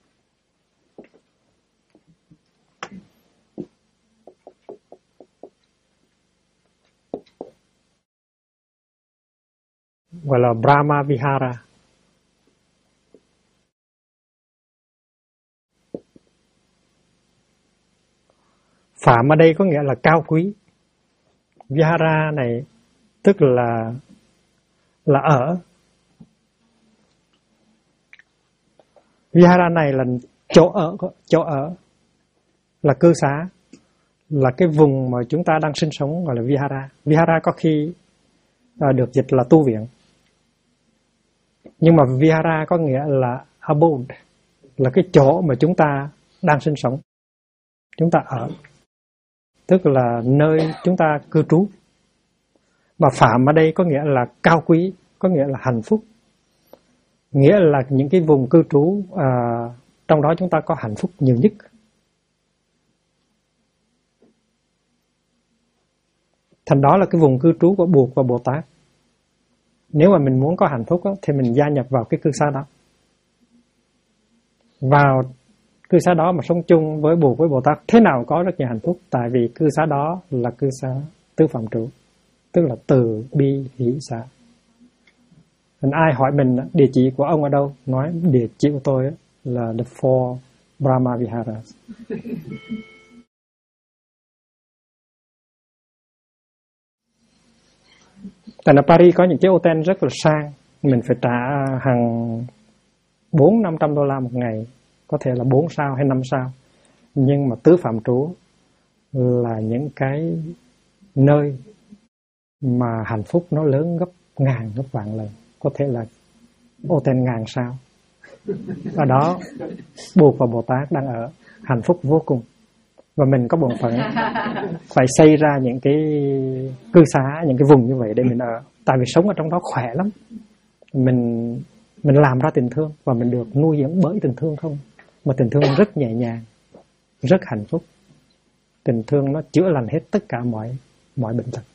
Speaker 1: Gọi là Brahma Vihara. Phạm ở đây có nghĩa là cao quý. Vihara này tức là ở. Vihara này là chỗ ở là cư xá, là cái vùng mà chúng ta đang sinh sống, gọi là Vihara. Vihara có khi được dịch là tu viện, nhưng mà Vihara có nghĩa là abode, là cái chỗ mà chúng ta đang sinh sống, chúng ta ở, tức là nơi chúng ta cư trú. Mà phạm ở đây có nghĩa là cao quý, có nghĩa là hạnh phúc, nghĩa là những cái vùng cư trú trong đó chúng ta có hạnh phúc nhiều nhất. Thành đó là cái vùng cư trú của Bụt và Bồ Tát. Nếu mà mình muốn có hạnh phúc thì mình gia nhập vào cái cư xá đó. Vào cư xá đó mà sống chung với Bụt với Bồ Tát, thế nào có rất nhiều hạnh phúc. Tại vì cư xá đó là cư xá tứ phạm trú, tức là từ bi hỷ xả. Nên ai hỏi mình địa chỉ của ông ở đâu, nói địa chỉ của tôi là the four Brahma Viharas. Tại ở Paris có những cái hotel rất là sang, mình phải trả hàng 400-500 đô la một ngày, có thể là 4 sao hay 5 sao. Nhưng mà tứ phạm trú là những cái nơi mà hạnh phúc nó lớn gấp ngàn gấp vạn lần, có thể là hotel 1000 sao. Ở đó Bụt và Bồ Tát đang ở, hạnh phúc vô cùng. Và mình có bổn phận phải xây ra những cái cư xá, những cái vùng như vậy để mình ở. Tại vì sống ở trong đó khỏe lắm. Mình làm ra tình thương và mình được nuôi dưỡng bởi tình thương không. Mà tình thương rất nhẹ nhàng, rất hạnh phúc. Tình thương nó chữa lành hết tất cả mọi bệnh tật.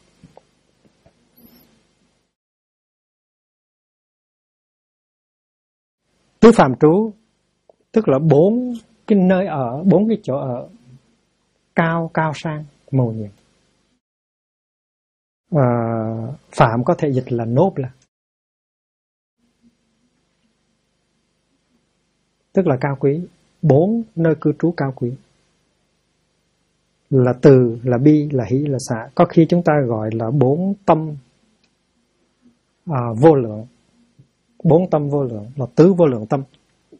Speaker 1: Tứ phạm trú tức là 4 cái nơi ở, 4 cái chỗ ở cao sang, mầu nhiệm. Phạm có thể dịch là noble, tức là cao quý. 4 nơi cư trú cao quý là từ, là bi, là hỷ, là xả. Có khi chúng ta gọi là 4 tâm vô lượng. 4 tâm vô lượng là tứ vô lượng tâm.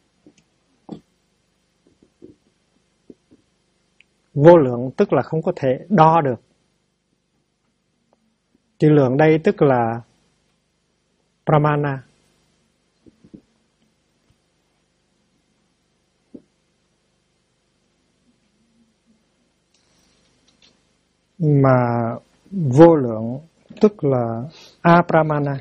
Speaker 1: Vô lượng tức là không có thể đo được. Chữ lượng đây tức là Pramana. Mà vô lượng tức là Apramana.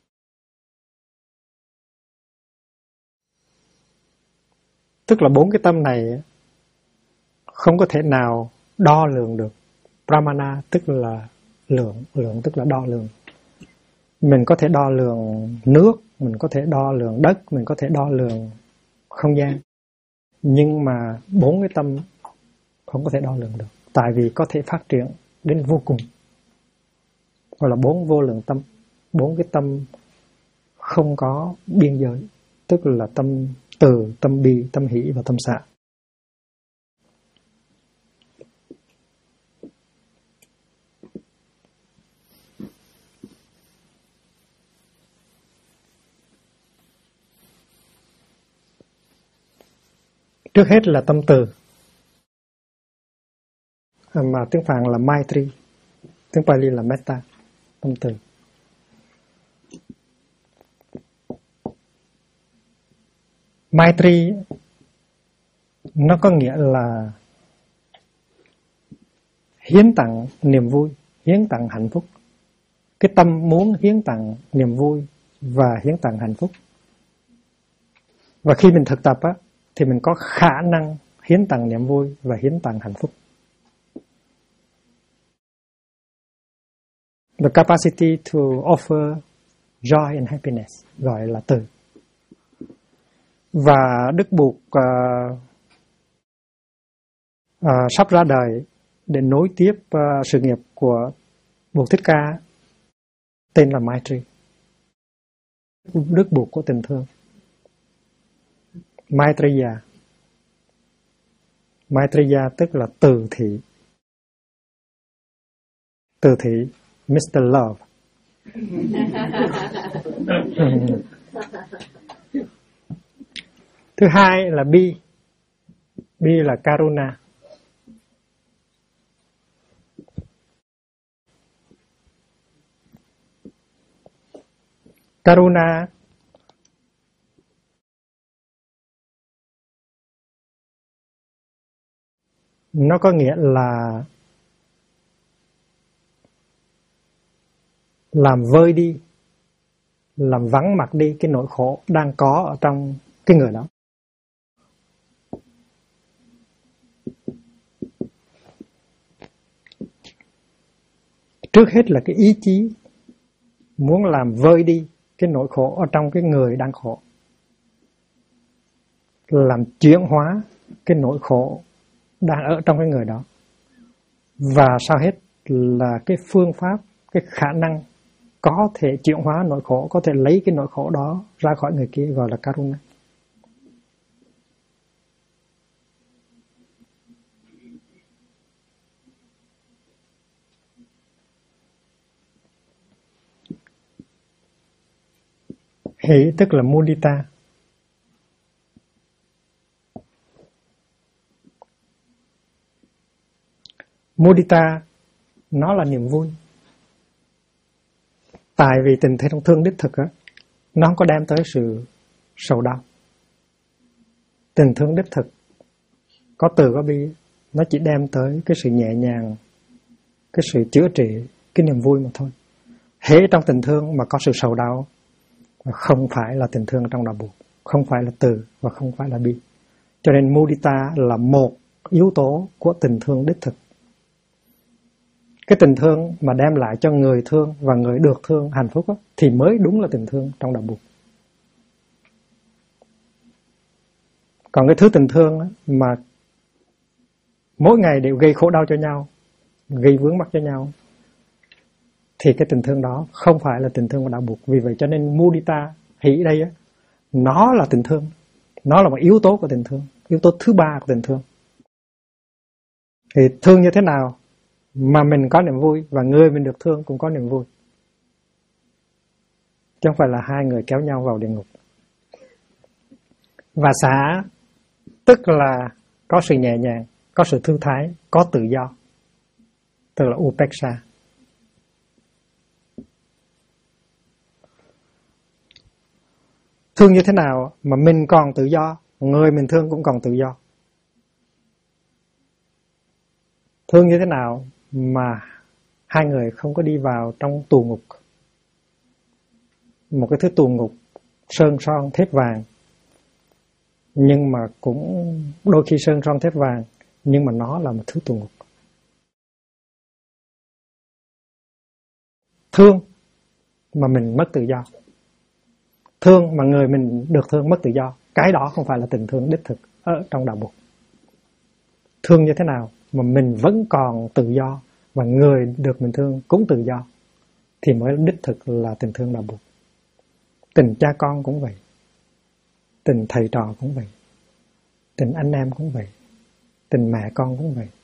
Speaker 1: Tức là 4 cái tâm này không có thể nào đo lường được. Pramana tức là lượng, lượng tức là đo lường. Mình có thể đo lường nước, mình có thể đo lường đất, mình có thể đo lường không gian. Nhưng mà 4 cái tâm không có thể đo lường được. Tại vì có thể phát triển đến vô cùng. Gọi là 4 vô lượng tâm. 4 cái tâm không có biên giới. Tức là tâm từ, tâm bi, tâm hỷ và tâm xả. Trước hết là tâm từ, mà tiếng Phạn là Maitri, tiếng Pali là Metta, tâm từ. Maitri nó có nghĩa là hiến tặng niềm vui, hiến tặng hạnh phúc. Cái tâm muốn hiến tặng niềm vui và hiến tặng hạnh phúc. Và khi mình thực tập á, thì mình có khả năng hiến tặng niềm vui và hiến tặng hạnh phúc. The capacity to offer joy and happiness, gọi là từ. Và Đức Bụt sắp ra đời để nối tiếp sự nghiệp của Bụt Thích Ca, tên là Maitri, Đức Bụt của tình thương. Maitreya. Maitreya tức là từ thị. Từ thị, Mr. Love. Thứ hai là bi. Bi là Karuna. Karuna nó có nghĩa là làm vơi đi, làm vắng mặt đi cái nỗi khổ đang có ở trong cái người đó. Trước hết là cái ý chí muốn làm vơi đi cái nỗi khổ ở trong cái người đang khổ, làm chuyển hóa cái nỗi khổ đang ở trong cái người đó. Và sau hết là cái phương pháp, cái khả năng có thể chuyển hóa nỗi khổ, có thể lấy cái nỗi khổ đó ra khỏi người kia, gọi là Karuna. Hỷ tức là mudita. Mudita nó là niềm vui. Tại vì tình thương đích thực á, nó không có đem tới sự sầu đau. Tình thương đích thực có từ có bi, nó chỉ đem tới cái sự nhẹ nhàng, cái sự chữa trị, cái niềm vui mà thôi. Hễ trong tình thương mà có sự sầu đau, không phải là tình thương trong đạo Bụt, không phải là từ và không phải là bi. Cho nên mudita là một yếu tố của tình thương đích thực. Cái tình thương mà đem lại cho người thương và người được thương hạnh phúc đó, thì mới đúng là tình thương trong đạo Bụt. Còn cái thứ tình thương đó, mà mỗi ngày đều gây khổ đau cho nhau, gây vướng mắc cho nhau, thì cái tình thương đó không phải là tình thương của đạo Bụt. Vì vậy cho nên mudita, hỷ đây á, nó là tình thương. Nó là một yếu tố của tình thương, yếu tố thứ ba của tình thương. Thì thương như thế nào mà mình có niềm vui và người mình được thương cũng có niềm vui, chứ không phải là hai người kéo nhau vào địa ngục. Và xả tức là có sự nhẹ nhàng, có sự thư thái, có tự do, tức là upeksha. Thương như thế nào mà mình còn tự do, người mình thương cũng còn tự do. Thương như thế nào mà hai người không có đi vào trong tù ngục, một cái thứ tù ngục sơn son thép vàng, nhưng mà cũng đôi khi sơn son thép vàng, nhưng mà nó là một thứ tù ngục. Thương mà mình mất tự do, thương mà người mình được thương mất tự do, cái đó không phải là tình thương đích thực ở trong đạo Bụt. Thương như thế nào mà mình vẫn còn tự do và người được mình thương cũng tự do, thì mới đích thực là tình thương đạo Bụt. Tình cha con cũng vậy, tình thầy trò cũng vậy, tình anh em cũng vậy, tình mẹ con cũng vậy,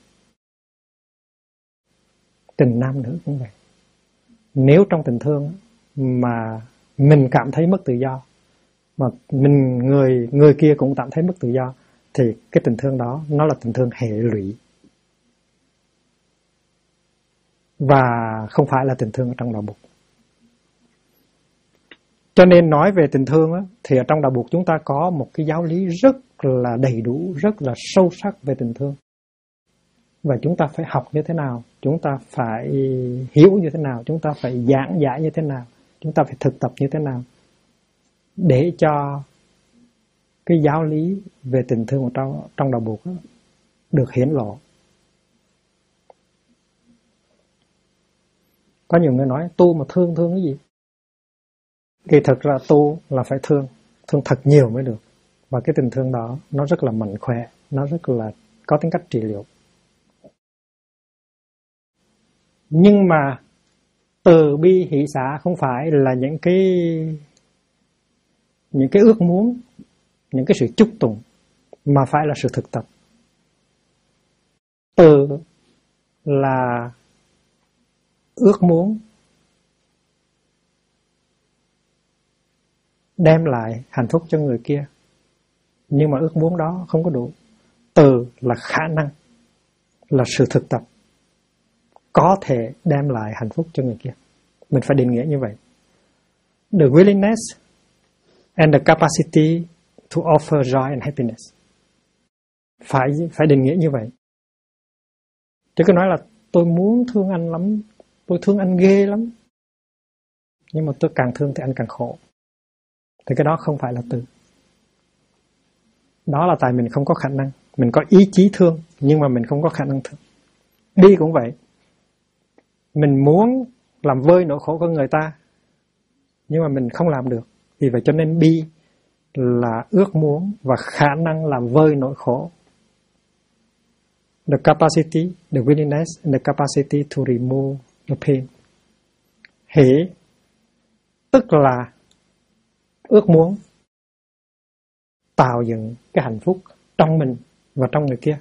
Speaker 1: tình nam nữ cũng vậy. Nếu trong tình thương mà mình cảm thấy mất tự do, mà người kia cũng cảm thấy mất tự do, thì cái tình thương đó nó là tình thương hệ lụy, và không phải là tình thương ở trong đạo Bụt. Cho nên nói về tình thương á, thì ở trong đạo Buddha chúng ta có một cái giáo lý rất là đầy đủ, rất là sâu sắc về tình thương. Và chúng ta phải học như thế nào, chúng ta phải hiểu như thế nào, chúng ta phải giảng giải như thế nào, chúng ta phải thực tập như thế nào để cho cái giáo lý về tình thương trong đạo Buddha được hiển lộ. Có nhiều người nói tu mà thương cái gì? Kỳ thực ra tu là phải thương thật nhiều mới được. Và cái tình thương đó nó rất là mạnh khỏe, nó rất là có tính cách trị liệu. Nhưng mà từ bi hỷ xả không phải là những cái ước muốn, những cái sự chúc tụng, mà phải là sự thực tập. Từ là ước muốn đem lại hạnh phúc cho người kia, nhưng mà ước muốn đó không có đủ. Từ là khả năng, là sự thực tập có thể đem lại hạnh phúc cho người kia. Mình phải định nghĩa như vậy. The willingness and the capacity to offer joy and happiness. Phải định nghĩa như vậy. Chứ cứ nói là tôi muốn thương anh lắm, tôi thương anh ghê lắm, nhưng mà tôi càng thương thì anh càng khổ, thì cái đó không phải là từ. Đó là tại mình không có khả năng. Mình có ý chí thương, nhưng mà mình không có khả năng thương. Bi cũng vậy. Mình muốn làm vơi nỗi khổ của người ta, nhưng mà mình không làm được. Vì vậy cho nên bi là ước muốn và khả năng làm vơi nỗi khổ. The capacity, the willingness and the capacity to remove the pain. Hỷ tức là ước muốn tạo dựng cái hạnh phúc trong mình và trong người kia.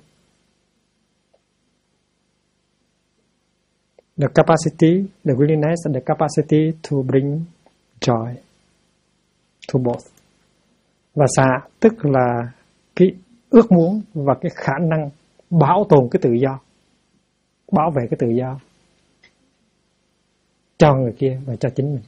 Speaker 1: The capacity, the willingness and the capacity to bring joy to both. Và xả tức là cái ước muốn và cái khả năng bảo tồn cái tự do, bảo vệ cái tự do cho người kia và cho chính mình.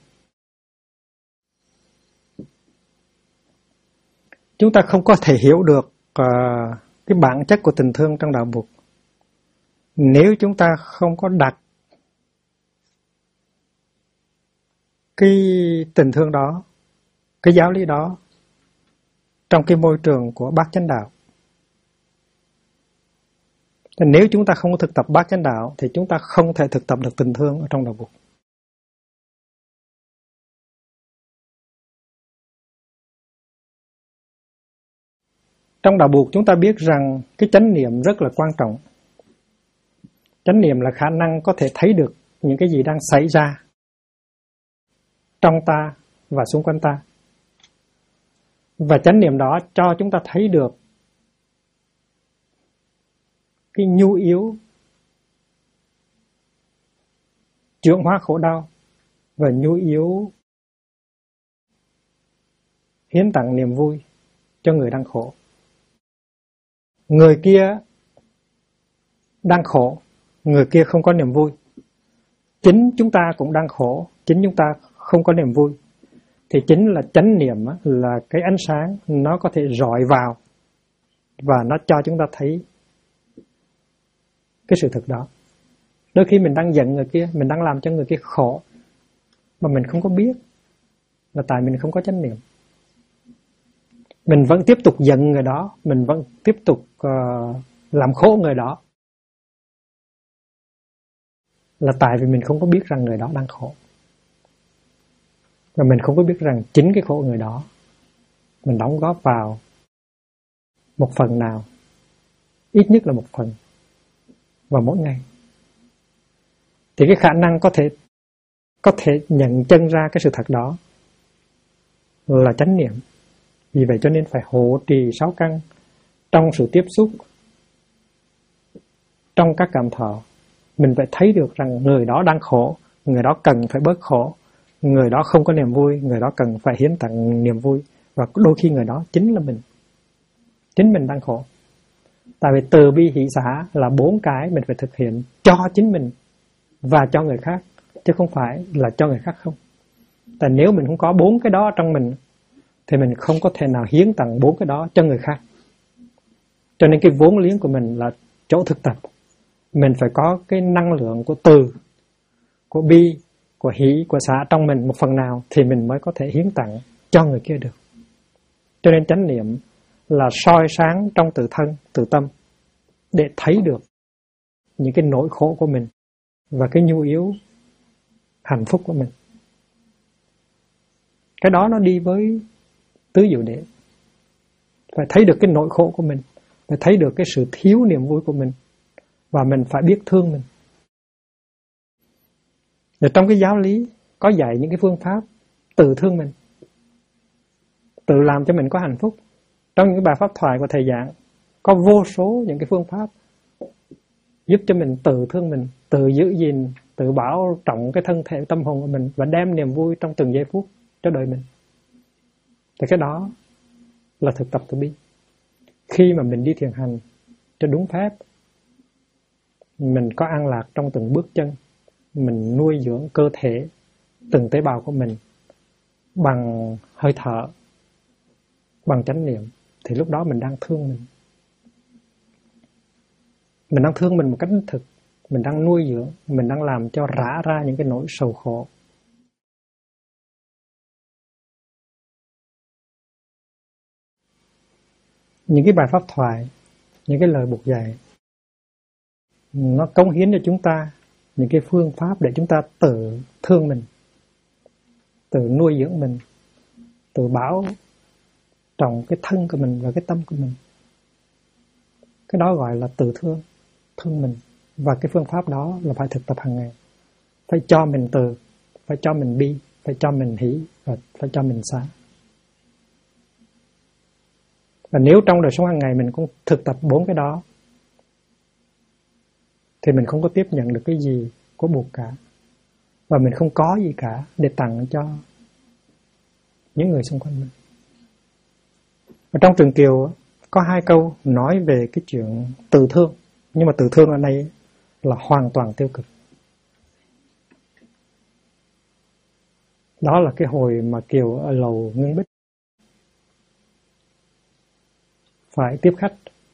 Speaker 1: Chúng ta không có thể hiểu được cái bản chất của tình thương trong đạo Phật nếu chúng ta không có đặt cái tình thương đó, cái giáo lý đó trong cái môi trường của bát chánh đạo. Nếu chúng ta không có thực tập bát chánh đạo thì chúng ta không thể thực tập được tình thương ở trong đạo Phật. Trong đạo Phật chúng ta biết rằng cái chánh niệm rất là quan trọng. Chánh niệm là khả năng có thể thấy được những cái gì đang xảy ra trong ta và xung quanh ta. Và chánh niệm đó cho chúng ta thấy được cái nhu yếu chuyển hóa khổ đau và nhu yếu hiến tặng niềm vui cho người đang khổ. Người kia đang khổ, người kia không có niềm vui. Chính chúng ta cũng đang khổ, chính chúng ta không có niềm vui. Thì chính là chánh niệm là cái ánh sáng, nó có thể rọi vào và nó cho chúng ta thấy cái sự thực đó. Đôi khi mình đang giận người kia, mình đang làm cho người kia khổ mà mình không có biết, là tại mình không có chánh niệm. Mình vẫn tiếp tục giận người đó, mình vẫn tiếp tục làm khổ người đó, là tại vì mình không có biết rằng người đó đang khổ. Và mình không có biết rằng chính cái khổ người đó mình đóng góp vào một phần nào, ít nhất là một phần vào mỗi ngày. Thì cái khả năng có thể nhận chân ra cái sự thật đó là chánh niệm. Vì vậy cho nên phải hộ trì 6 căn trong sự tiếp xúc, trong các cảm thọ. Mình phải thấy được rằng người đó đang khổ, người đó cần phải bớt khổ, người đó không có niềm vui, người đó cần phải hiến tặng niềm vui. Và đôi khi người đó chính là mình, chính mình đang khổ. Tại vì từ bi hỷ xả là 4 cái mình phải thực hiện cho chính mình và cho người khác, chứ không phải là cho người khác không. Tại nếu mình không có 4 cái đó trong mình thì mình không có thể nào hiến tặng 4 cái đó cho người khác. Cho nên cái vốn liếng của mình là chỗ thực tập. Mình phải có cái năng lượng của từ, của bi, của hỷ, của xả trong mình một phần nào thì mình mới có thể hiến tặng cho người kia được. Cho nên chánh niệm là soi sáng trong tự thân, tự tâm để thấy được những cái nỗi khổ của mình và cái nhu yếu hạnh phúc của mình. Cái đó nó đi với tứ diệu đế. Phải thấy được cái nỗi khổ của mình, phải thấy được cái sự thiếu niềm vui của mình, và mình phải biết thương mình. Và trong cái giáo lý có dạy những cái phương pháp tự thương mình, tự làm cho mình có hạnh phúc. Trong những bài pháp thoại của thầy giảng có vô số những cái phương pháp giúp cho mình tự thương mình, tự giữ gìn, tự bảo trọng cái thân thể tâm hồn của mình và đem niềm vui trong từng giây phút cho đời mình. Thì cái đó là thực tập từ bi. Khi mà mình đi thiền hành cho đúng phép, mình có an lạc trong từng bước chân, mình nuôi dưỡng cơ thể, từng tế bào của mình bằng hơi thở, bằng chánh niệm, thì lúc đó mình đang thương mình. Mình đang thương mình một cách thực, mình đang nuôi dưỡng, mình đang làm cho rã ra những cái nỗi sầu khổ. Những cái bài pháp thoại, những cái lời buộc dạy, nó cống hiến cho chúng ta những cái phương pháp để chúng ta tự thương mình, tự nuôi dưỡng mình, tự bảo trọng cái thân của mình và cái tâm của mình. Cái đó gọi là tự thương, thương mình. Và cái phương pháp đó là phải thực tập hàng ngày. Phải cho mình từ, phải cho mình bi, phải cho mình hỷ, và phải cho mình xả. Và nếu trong đời sống hàng ngày mình cũng thực tập 4 cái đó thì mình không có tiếp nhận được cái gì của buộc cả, và mình không có gì cả để tặng cho những người xung quanh mình. Ở trong Trường Kiều có 2 câu nói về cái chuyện từ thương, nhưng mà từ thương ở đây là hoàn toàn tiêu cực. Đó là cái hồi mà Kiều ở lầu Nguyên Bích phải tiếp khách,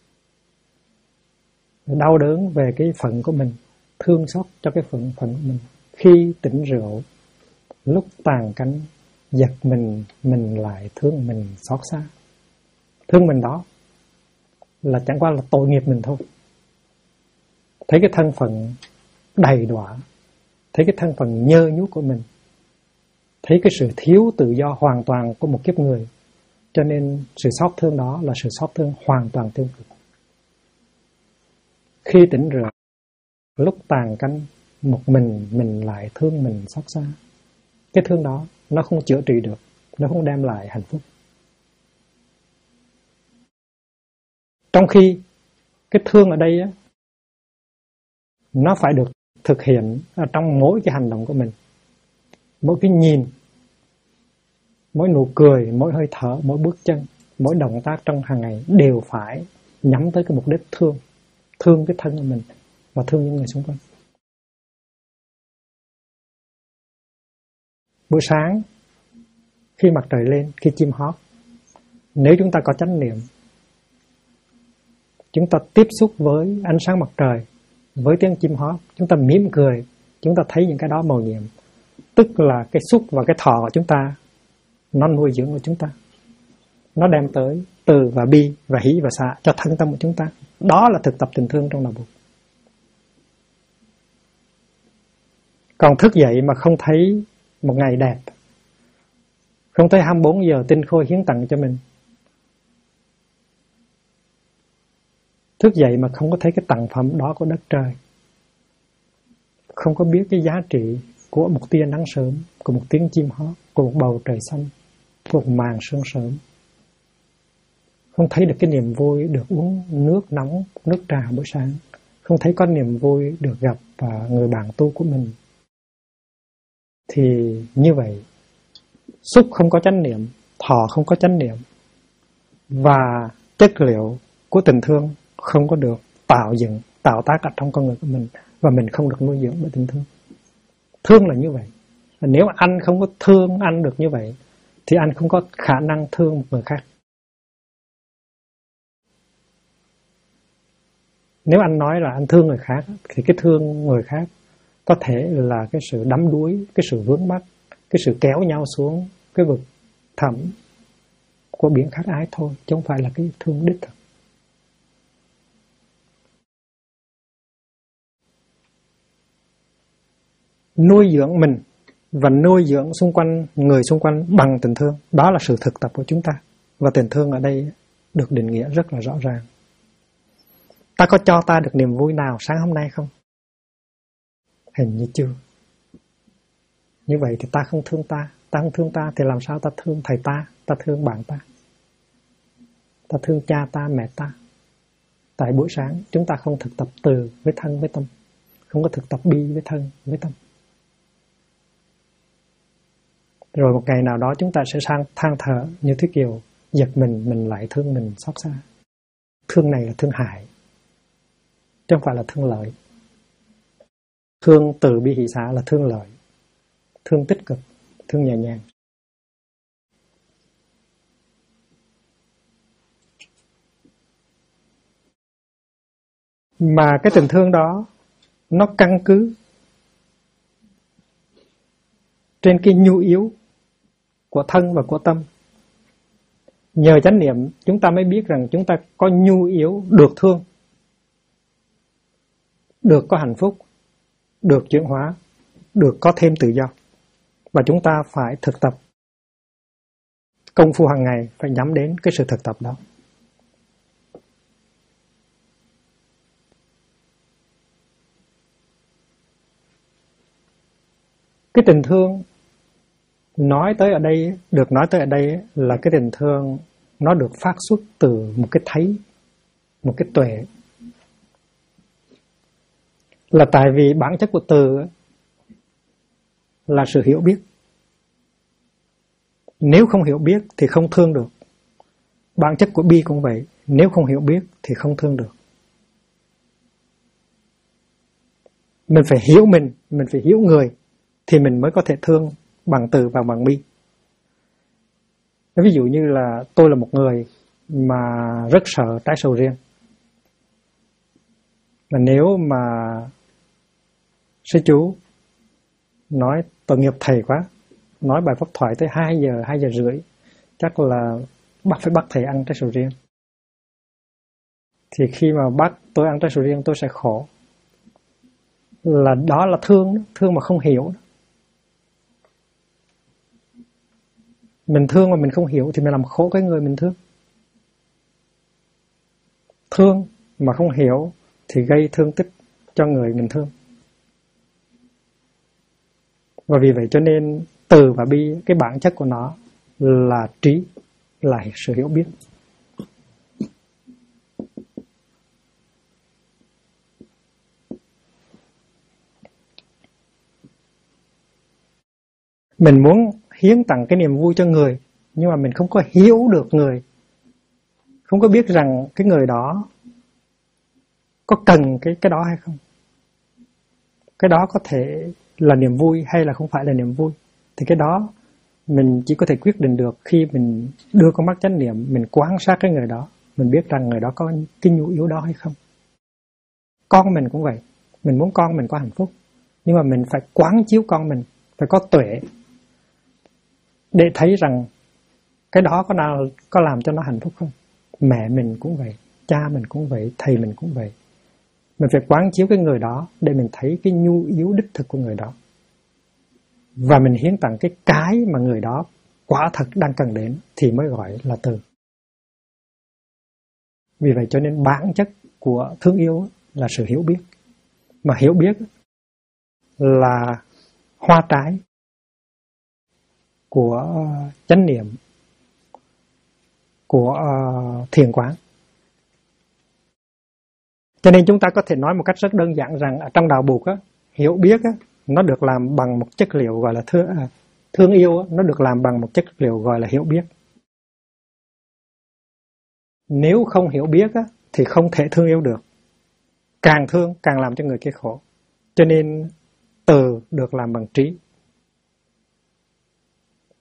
Speaker 1: đau đớn về cái phận của mình, thương xót cho cái phận của mình. Khi tỉnh rượu, lúc tàn cánh, giật mình lại thương mình xót xa. Thương mình đó là chẳng qua là tội nghiệp mình thôi. Thấy cái thân phận đầy đọa, thấy cái thân phận nhơ nhuốc của mình, thấy cái sự thiếu tự do hoàn toàn của một kiếp người, cho nên sự xót thương đó là sự xót thương hoàn toàn tiêu cực. Khi tỉnh rượu, lúc tàn canh, một mình lại thương mình xót xa. Cái thương đó nó không chữa trị được, nó không đem lại hạnh phúc. Trong khi cái thương ở đây á, nó phải được thực hiện ở trong mỗi cái hành động của mình. Mỗi cái nhìn, mỗi nụ cười, mỗi hơi thở, mỗi bước chân, mỗi động tác trong hàng ngày đều phải nhắm tới cái mục đích thương. Thương cái thân của mình và thương những người xung quanh. Buổi sáng, khi mặt trời lên, khi chim hót, nếu chúng ta có chánh niệm, chúng ta tiếp xúc với ánh sáng mặt trời, với tiếng chim hót, chúng ta mỉm cười, chúng ta thấy những cái đó màu nhiệm. Tức là cái xúc và cái thọ của chúng ta, nó nuôi dưỡng của chúng ta. Nó đem tới từ và bi và hỷ và xả cho thân tâm của chúng ta. Đó là thực tập tình thương trong đạo Phật. Còn thức dậy mà không thấy một ngày đẹp, không thấy 24 giờ tinh khôi hiến tặng cho mình, thức dậy mà không có thấy cái tặng phẩm đó của đất trời, không có biết cái giá trị của một tia nắng sớm, của một tiếng chim hót, của một bầu trời xanh, của một màn sương sớm, không thấy được cái niềm vui được uống nước nóng, nước trà buổi sáng, không thấy có niềm vui được gặp người bạn tu của mình, thì như vậy xúc không có chánh niệm, thọ không có chánh niệm, và chất liệu của tình thương không có được tạo tác ở trong con người của mình, và mình không được nuôi dưỡng bởi tình thương. Thương là như vậy. Nếu anh không có thương anh được như vậy thì anh không có khả năng thương một người khác. Nếu anh nói là anh thương người khác thì cái thương người khác có thể là cái sự đắm đuối, cái sự vướng mắc, cái sự kéo nhau xuống cái vực thẳm của biển khát ái thôi, chứ không phải là cái thương đích thực. Nuôi dưỡng mình và nuôi dưỡng xung quanh, người xung quanh bằng tình thương, đó là sự thực tập của chúng ta. Và tình thương ở đây được định nghĩa rất là rõ ràng. Ta có cho ta được niềm vui nào sáng hôm nay không? Hình như chưa. Như vậy thì ta không thương ta. Ta không thương ta thì làm sao ta thương thầy ta thương bạn ta thương cha ta, mẹ ta. Tại buổi sáng chúng ta không thực tập từ với thân với tâm, không có thực tập bi với thân với tâm. Rồi một ngày nào đó chúng ta sẽ sang than thở như Thúy Kiều, giật mình lại thương mình xót xa. Thương này là thương hại, chứ không phải là thương lợi. Thương từ bi hỷ xả là thương lợi, thương tích cực, thương nhẹ nhàng. Mà cái tình thương đó nó căn cứ trên cái nhu yếu của thân và của tâm. Nhờ chánh niệm chúng ta mới biết rằng chúng ta có nhu yếu được thương, được có hạnh phúc, được chuyển hóa, được có thêm tự do. Và chúng ta phải thực tập công phu hàng ngày, phải nhắm đến cái sự thực tập đó. Cái tình thương nói tới ở đây là cái tình thương nó được phát xuất từ một cái thấy, một cái tuệ. Là tại vì bản chất của từ là sự hiểu biết. Nếu không hiểu biết thì không thương được. Bản chất của bi cũng vậy, nếu không hiểu biết thì không thương được. Mình phải hiểu mình phải hiểu người thì mình mới có thể thương bằng từ và bằng bi. Ví dụ như là tôi là một người mà rất sợ trái sầu riêng. Mà nếu mà sư chú nói tội nghiệp thầy quá, nói bài pháp thoại tới 2 giờ rưỡi, chắc là phải bắt thầy ăn trái sầu riêng. Thì khi mà bắt tôi ăn trái sầu riêng tôi sẽ khổ. Là đó là thương mà không hiểu. Mình thương mà mình không hiểu thì mình làm khổ cái người mình thương. Thương mà không hiểu thì gây thương tích cho người mình thương. Và vì vậy cho nên từ và bi, cái bản chất của nó là trí, là sự hiểu biết. Mình muốn hiến tặng cái niềm vui cho người, nhưng mà mình không có hiểu được người, không có biết rằng cái người đó có cần cái đó hay không. Cái đó có thể là niềm vui hay là không phải là niềm vui. Thì cái đó mình chỉ có thể quyết định được khi mình đưa con mắt chánh niệm, mình quan sát cái người đó, mình biết rằng người đó có cái nhu yếu đó hay không. Con mình cũng vậy, mình muốn con mình có hạnh phúc, nhưng mà mình phải quán chiếu con mình, phải có tuệ để thấy rằng cái đó có làm cho nó hạnh phúc không. Mẹ mình cũng vậy, cha mình cũng vậy, thầy mình cũng vậy. Mình phải quán chiếu cái người đó để mình thấy cái nhu yếu đích thực của người đó. Và mình hiến tặng cái mà người đó quả thật đang cần đến thì mới gọi là từ. Vì vậy cho nên bản chất của thương yêu là sự hiểu biết. Mà hiểu biết là hoa trái của chánh niệm, của thiền quán. Cho nên chúng ta có thể nói một cách rất đơn giản rằng ở trong đạo Bụt hiểu biết nó được làm bằng một chất liệu gọi là thương yêu, nó được làm bằng một chất liệu gọi là hiểu biết. Nếu không hiểu biết thì không thể thương yêu được. Càng thương càng làm cho người kia khổ. Cho nên từ được làm bằng trí.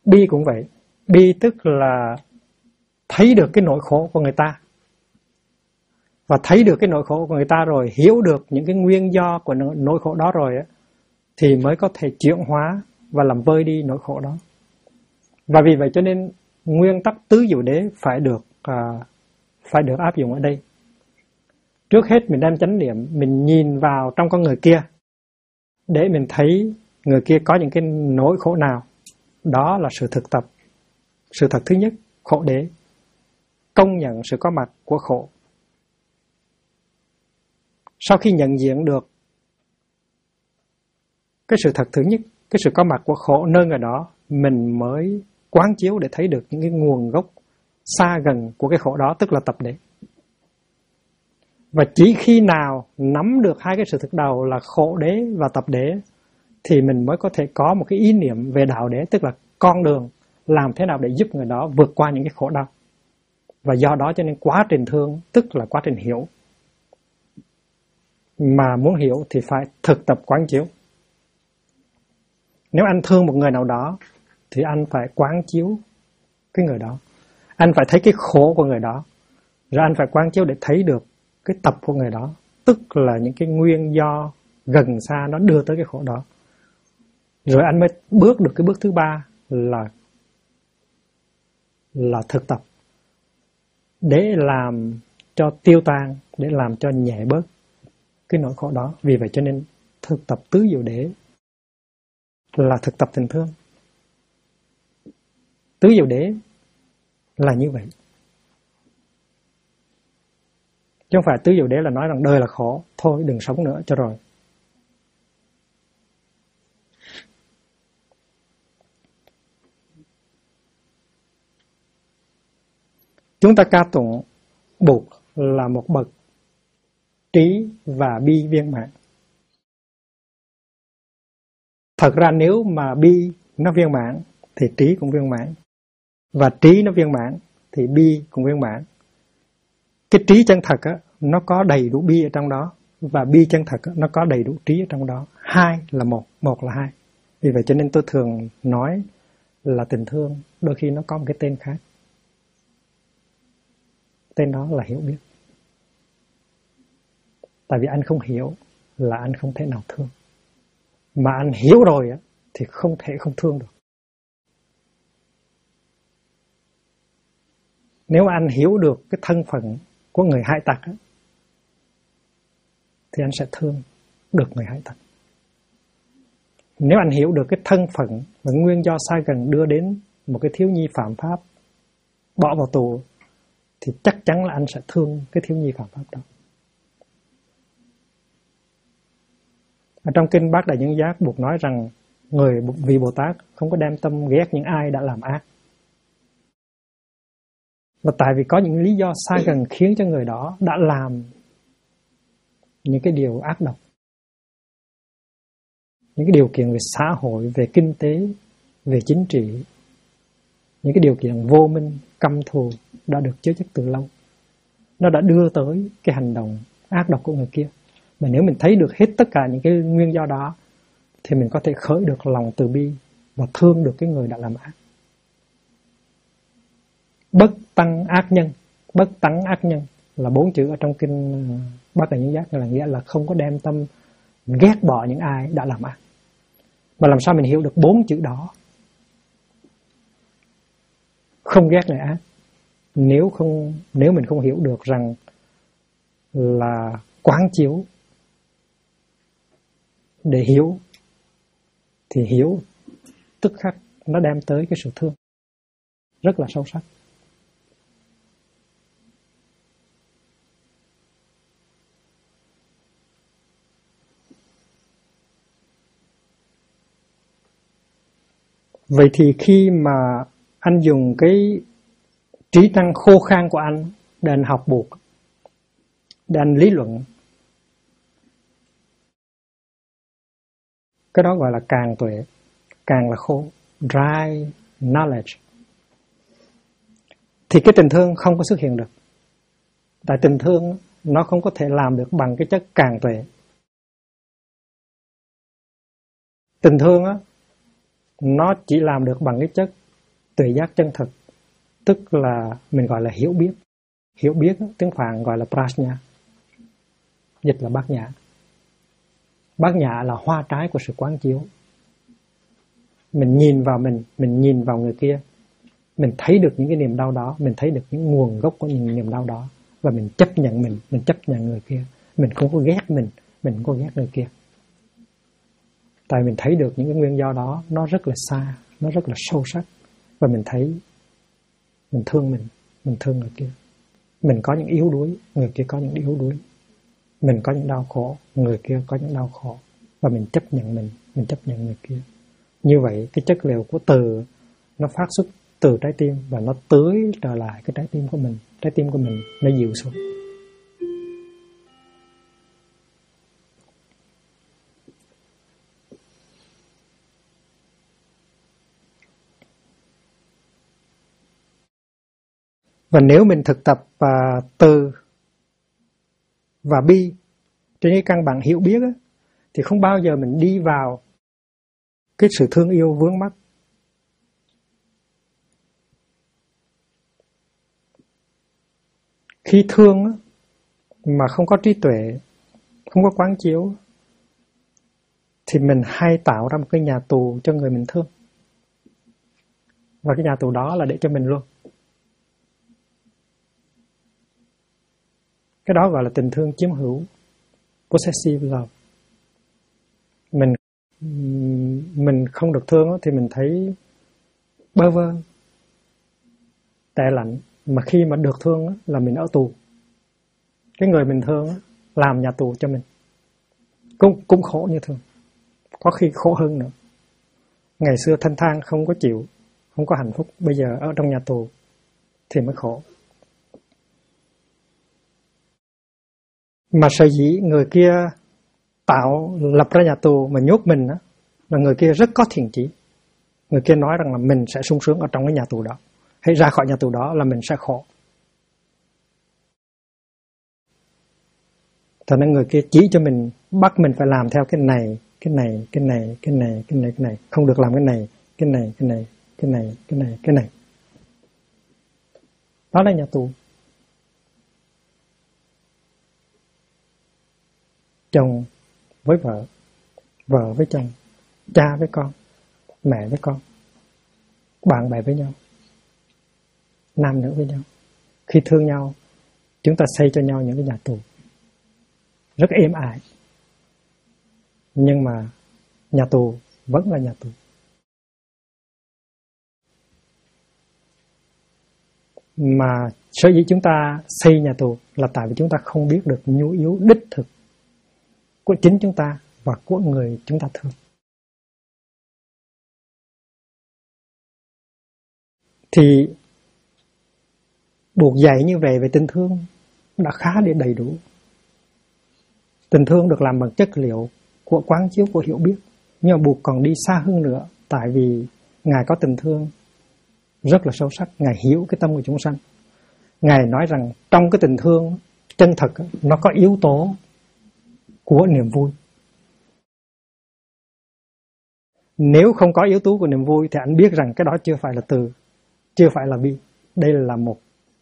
Speaker 1: Bi cũng vậy. Bi tức là thấy được cái nỗi khổ của người ta, và thấy được cái nỗi khổ của người ta rồi, hiểu được những cái nguyên do của nỗi khổ đó rồi á, thì mới có thể chuyển hóa và làm vơi đi nỗi khổ đó. Và vì vậy cho nên nguyên tắc tứ diệu đế phải được áp dụng ở đây. Trước hết mình đem chánh niệm, mình nhìn vào trong con người kia để mình thấy người kia có những cái nỗi khổ nào. Đó là sự thực tập. Sự thật thứ nhất, khổ đế, công nhận sự có mặt của khổ. Sau khi nhận diện được cái sự thật thứ nhất, cái sự có mặt của khổ nơi người đó, mình mới quán chiếu để thấy được những cái nguồn gốc xa gần của cái khổ đó, tức là tập đế. Và chỉ khi nào nắm được hai cái sự thực đầu là khổ đế và tập đế, thì mình mới có thể có một cái ý niệm về đạo đế, tức là con đường làm thế nào để giúp người đó vượt qua những cái khổ đau. Và do đó cho nên quá trình thương tức là quá trình hiểu. Mà muốn hiểu thì phải thực tập quán chiếu. Nếu anh thương một người nào đó thì anh phải quán chiếu cái người đó. Anh phải thấy cái khổ của người đó, rồi anh phải quán chiếu để thấy được cái tập của người đó, tức là những cái nguyên do gần xa nó đưa tới cái khổ đó. Rồi anh mới bước được cái bước thứ ba là thực tập để làm cho tiêu tan, để làm cho nhẹ bớt cái nỗi khổ đó. Vì vậy cho nên thực tập tứ diệu đế là thực tập tình thương. Tứ diệu đế là như vậy. Chứ không phải tứ diệu đế là nói rằng đời là khổ, thôi đừng sống nữa cho rồi. Chúng ta ca tụng Bụt là một bậc trí và bi viên mãn. Thật ra nếu mà bi nó viên mãn thì trí cũng viên mãn, và trí nó viên mãn thì bi cũng viên mãn. Cái trí chân thật á, nó có đầy đủ bi ở trong đó, và bi chân thật á, nó có đầy đủ trí ở trong đó. Hai là một, một là hai. Vì vậy cho nên tôi thường nói là tình thương đôi khi nó có một cái tên khác. Tên đó là hiểu biết. Tại vì anh không hiểu là anh không thể nào thương. Mà anh hiểu rồi á, thì không thể không thương được. Nếu anh hiểu được cái thân phận của người hại tặc á, thì anh sẽ thương được người hại tặc. Nếu anh hiểu được cái thân phận và nguyên do sai gần đưa đến một cái thiếu nhi phạm pháp bỏ vào tù, thì chắc chắn là anh sẽ thương cái thiếu nhi phạm pháp đó. Ở trong kinh Bát Đại Nhân Giác, Bụt nói rằng người vị Bồ Tát không có đem tâm ghét những ai đã làm ác. Và tại vì có những lý do xa gần khiến cho người đó đã làm những cái điều ác độc, những cái điều kiện về xã hội, về kinh tế, về chính trị, những cái điều kiện vô minh, căm thù đã được chứa chấp từ lâu. Nó đã đưa tới cái hành động ác độc của người kia. Mà nếu mình thấy được hết tất cả những cái nguyên do đó, thì mình có thể khởi được lòng từ bi và thương được cái người đã làm ác. Bất tăng ác nhân. Bất tăng ác nhân là 4 chữ ở trong kinh Bát Đại Nhân Giác, là nghĩa là không có đem tâm ghét bỏ những ai đã làm ác. Mà làm sao mình hiểu được 4 chữ đó? Không ghét người ác. Nếu mình không hiểu được rằng là quán chiếu để hiểu, thì hiểu tức khắc nó đem tới cái sự thương rất là sâu sắc. Vậy thì khi mà anh dùng cái trí năng khô khan của anh để anh học Bụt, để anh lý luận, cái đó gọi là càng tuệ. Càng là khô, dry knowledge, thì cái tình thương không có xuất hiện được. Tại tình thương nó không có thể làm được bằng cái chất càng tuệ. Tình thương á, nó chỉ làm được bằng cái chất Tuệ giác chân thực tức là mình gọi là hiểu biết. Hiểu biết tiếng Phạn gọi là prajna, dịch là bát nhã. Bát nhã là hoa trái của sự quán chiếu. Mình nhìn vào mình nhìn vào người kia, mình thấy được những cái niềm đau đó, mình thấy được những nguồn gốc của những niềm đau đó, và mình chấp nhận mình chấp nhận người kia. Mình không có ghét mình không có ghét người kia. Tại mình thấy được những cái nguyên do đó nó rất là xa, nó rất là sâu sắc, và mình thấy mình thương mình thương người kia. Mình có những yếu đuối, người kia có những yếu đuối. Mình có những đau khổ, người kia có những đau khổ, và mình chấp nhận mình chấp nhận người kia. Như vậy cái chất liệu của từ nó phát xuất từ trái tim và nó tưới trở lại cái trái tim của mình. Trái tim của mình nó dịu xuống. Và nếu mình thực tập từ và bi trên cái căn bản hiểu biết thì không bao giờ mình đi vào cái sự thương yêu vướng mắc. Khi thương mà không có trí tuệ, không có quán chiếu, thì mình hay tạo ra một cái nhà tù cho người mình thương. Và cái nhà tù đó là để cho mình luôn. Cái đó gọi là tình thương chiếm hữu, possessive love. Mình không được thương thì mình thấy bơ vơ, tệ lạnh. Mà khi mà được thương là mình ở tù. Cái người mình thương làm nhà tù cho mình. Cũng khổ như thường. Có khi khổ hơn nữa. Ngày xưa thanh thang không có chịu, không có hạnh phúc. Bây giờ ở trong nhà tù thì mới khổ. Mà sở dĩ người kia lập ra nhà tù mà nhốt mình là người kia rất có thiện chí. Người kia nói rằng là mình sẽ sung sướng ở trong cái nhà tù đó. Hãy ra khỏi nhà tù đó là mình sẽ khổ. Cho nên người kia chỉ cho mình, bắt mình phải làm theo cái này. Không được làm cái này. Đó là nhà tù. Chồng với vợ, vợ với chồng, cha với con, mẹ với con, bạn bè với nhau, nam nữ với nhau. Khi thương nhau, chúng ta xây cho nhau những cái nhà tù rất êm ái. Nhưng mà nhà tù vẫn là nhà tù. Mà sở dĩ chúng ta xây nhà tù là tại vì chúng ta không biết được nhu yếu đích thực của chính chúng ta và của người chúng ta thương. Thì buộc dạy như vậy về tình thương đã khá để đầy đủ. Tình thương được làm bằng chất liệu của quán chiếu, của hiểu biết. Nhưng mà buộc còn đi xa hơn nữa. Tại vì Ngài có tình thương rất là sâu sắc. Ngài hiểu cái tâm của chúng sanh. Ngài nói rằng trong cái tình thương chân thật nó có yếu tố của niềm vui. Nếu không có yếu tố của niềm vui thì anh biết rằng cái đó chưa phải là từ, chưa phải là bi. Đây là một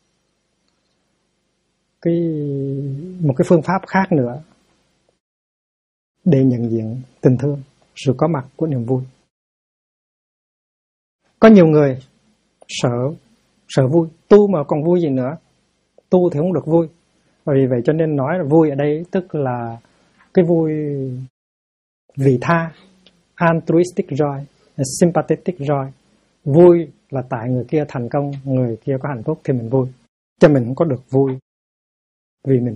Speaker 1: cái phương pháp khác nữa để nhận diện tình thương, sự có mặt của niềm vui. Có nhiều người sợ vui, tu mà còn vui gì nữa, tu thì không được vui. Và vì vậy cho nên nói là vui ở đây tức là cái vui vị tha, altruistic joy, sympathetic joy. Vui là tại người kia thành công, người kia có hạnh phúc thì mình vui, cho mình không có được vui vì mình.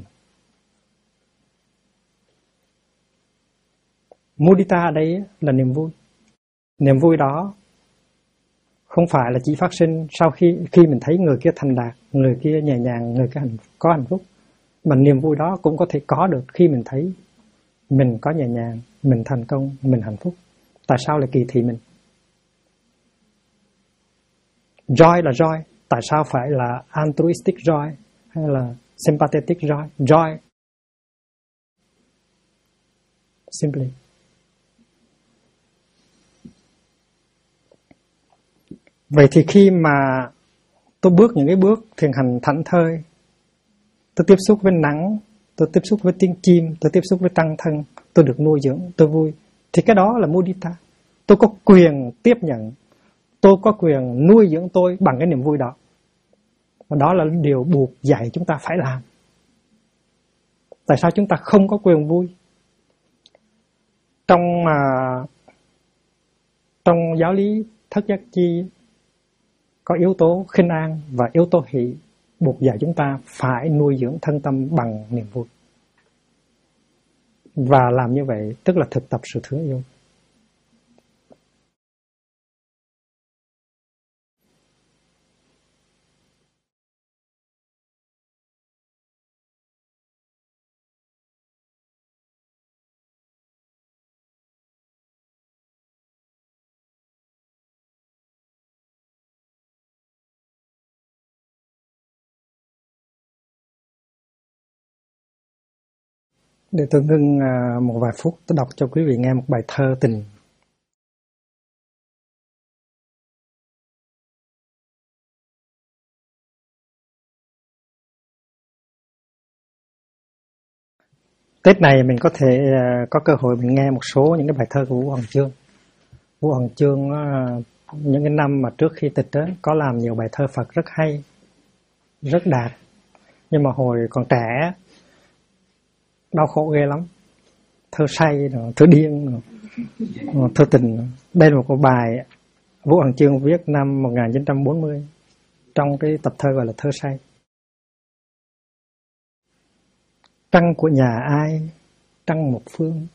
Speaker 1: Mudita ở đây là niềm vui. Niềm vui đó không phải là chỉ phát sinh sau khi mình thấy người kia thành đạt, người kia nhẹ nhàng, người kia có hạnh phúc. Mà niềm vui đó cũng có thể có được khi mình thấy mình có nhẹ nhàng, mình thành công, mình hạnh phúc. Tại sao lại kỳ thị mình? Joy là joy. Tại sao phải là altruistic joy hay là sympathetic joy? Joy simply Vậy thì khi mà tôi bước những cái bước thiền hành thảnh thơi, tôi tiếp xúc với nắng, tôi tiếp xúc với tiếng chim, tôi tiếp xúc với tăng thân, tôi được nuôi dưỡng, tôi vui, thì cái đó là mudita. Tôi có quyền tiếp nhận, tôi có quyền nuôi dưỡng tôi bằng cái niềm vui đó. Và đó là điều buộc dạy chúng ta phải làm. Tại sao chúng ta không có quyền vui? Trong giáo lý Thất Giác Chi có yếu tố khinh an và yếu tố hỷ, buộc dạy chúng ta phải nuôi dưỡng thân tâm bằng niềm vui. Và làm như vậy tức là thực tập sự thương yêu. Để tôi ngưng một vài phút, tôi đọc cho quý vị nghe một bài thơ tình. Tết này mình có thể có cơ hội mình nghe một số những cái bài thơ của Vũ Hoàng Chương. Vũ Hoàng Chương những cái năm mà trước khi tịch đó, có làm nhiều bài thơ Phật rất hay, rất đạt. Nhưng mà hồi còn trẻ đau khổ ghê lắm. Thơ say, thơ điên, thơ tình. Đây là một cái bài Vũ Hoàng Chương viết năm 1940 trong cái tập thơ gọi là Thơ Say. Trăng của nhà ai, trăng một phương,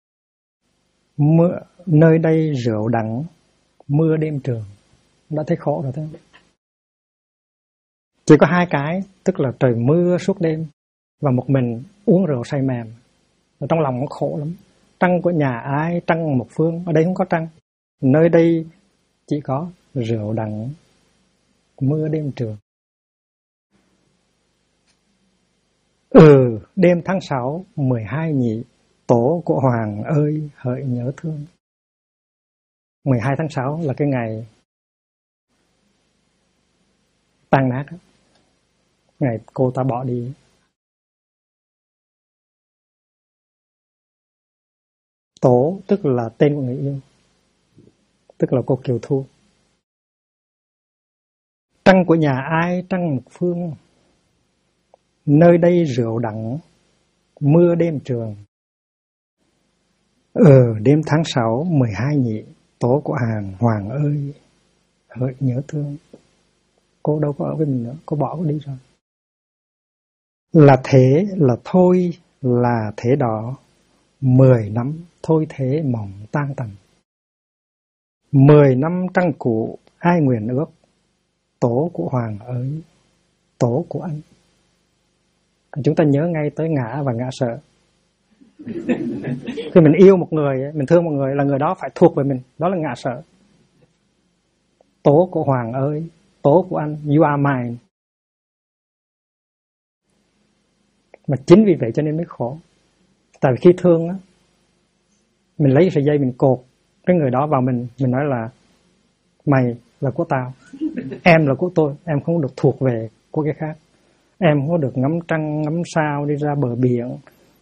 Speaker 1: nơi đây rượu đắng, mưa đêm trường. Đã thấy khổ rồi thế. Chỉ có hai cái, tức là trời mưa suốt đêm và một mình uống rượu say mềm. Ở trong lòng nó khổ lắm. Trăng của nhà ai, trăng một phương, ở đây không có trăng. Nơi đây chỉ có rượu đắng, mưa đêm trường. Đêm tháng 6, 12 nhị, tổ của Hoàng ơi hỡi nhớ thương. 12 tháng 6 là cái ngày tan nát, ngày cô ta bỏ đi. Tổ tức là tên của người yêu, tức là cô Kiều Thu. Trăng của nhà ai, trăng một phương, nơi đây rượu đắng, mưa đêm trường. Đêm tháng 6, 12 nhị, tổ của Hoàng ơi hỡi nhớ thương. Cô đâu có ở với mình nữa, cô bỏ cô đi rồi. Là thế, là thôi, là thế đó, 10 năm thôi thế mỏng tan tành. 10 năm trăng cũ ai nguyện ước, tổ của Hoàng ơi, tổ của anh. Chúng ta nhớ ngay tới ngã và ngã sợ. Khi mình yêu một người, mình thương một người, là người đó phải thuộc về mình, đó là ngã sợ. Tổ của Hoàng ơi, tổ của anh, you are mine. Mà chính vì vậy cho nên mới khổ. Tại vì khi thương á, mình lấy sợi dây mình cột cái người đó vào mình nói là mày là của tao, em là của tôi, em không được thuộc về của cái khác. Em không có được ngắm trăng, ngắm sao, đi ra bờ biển.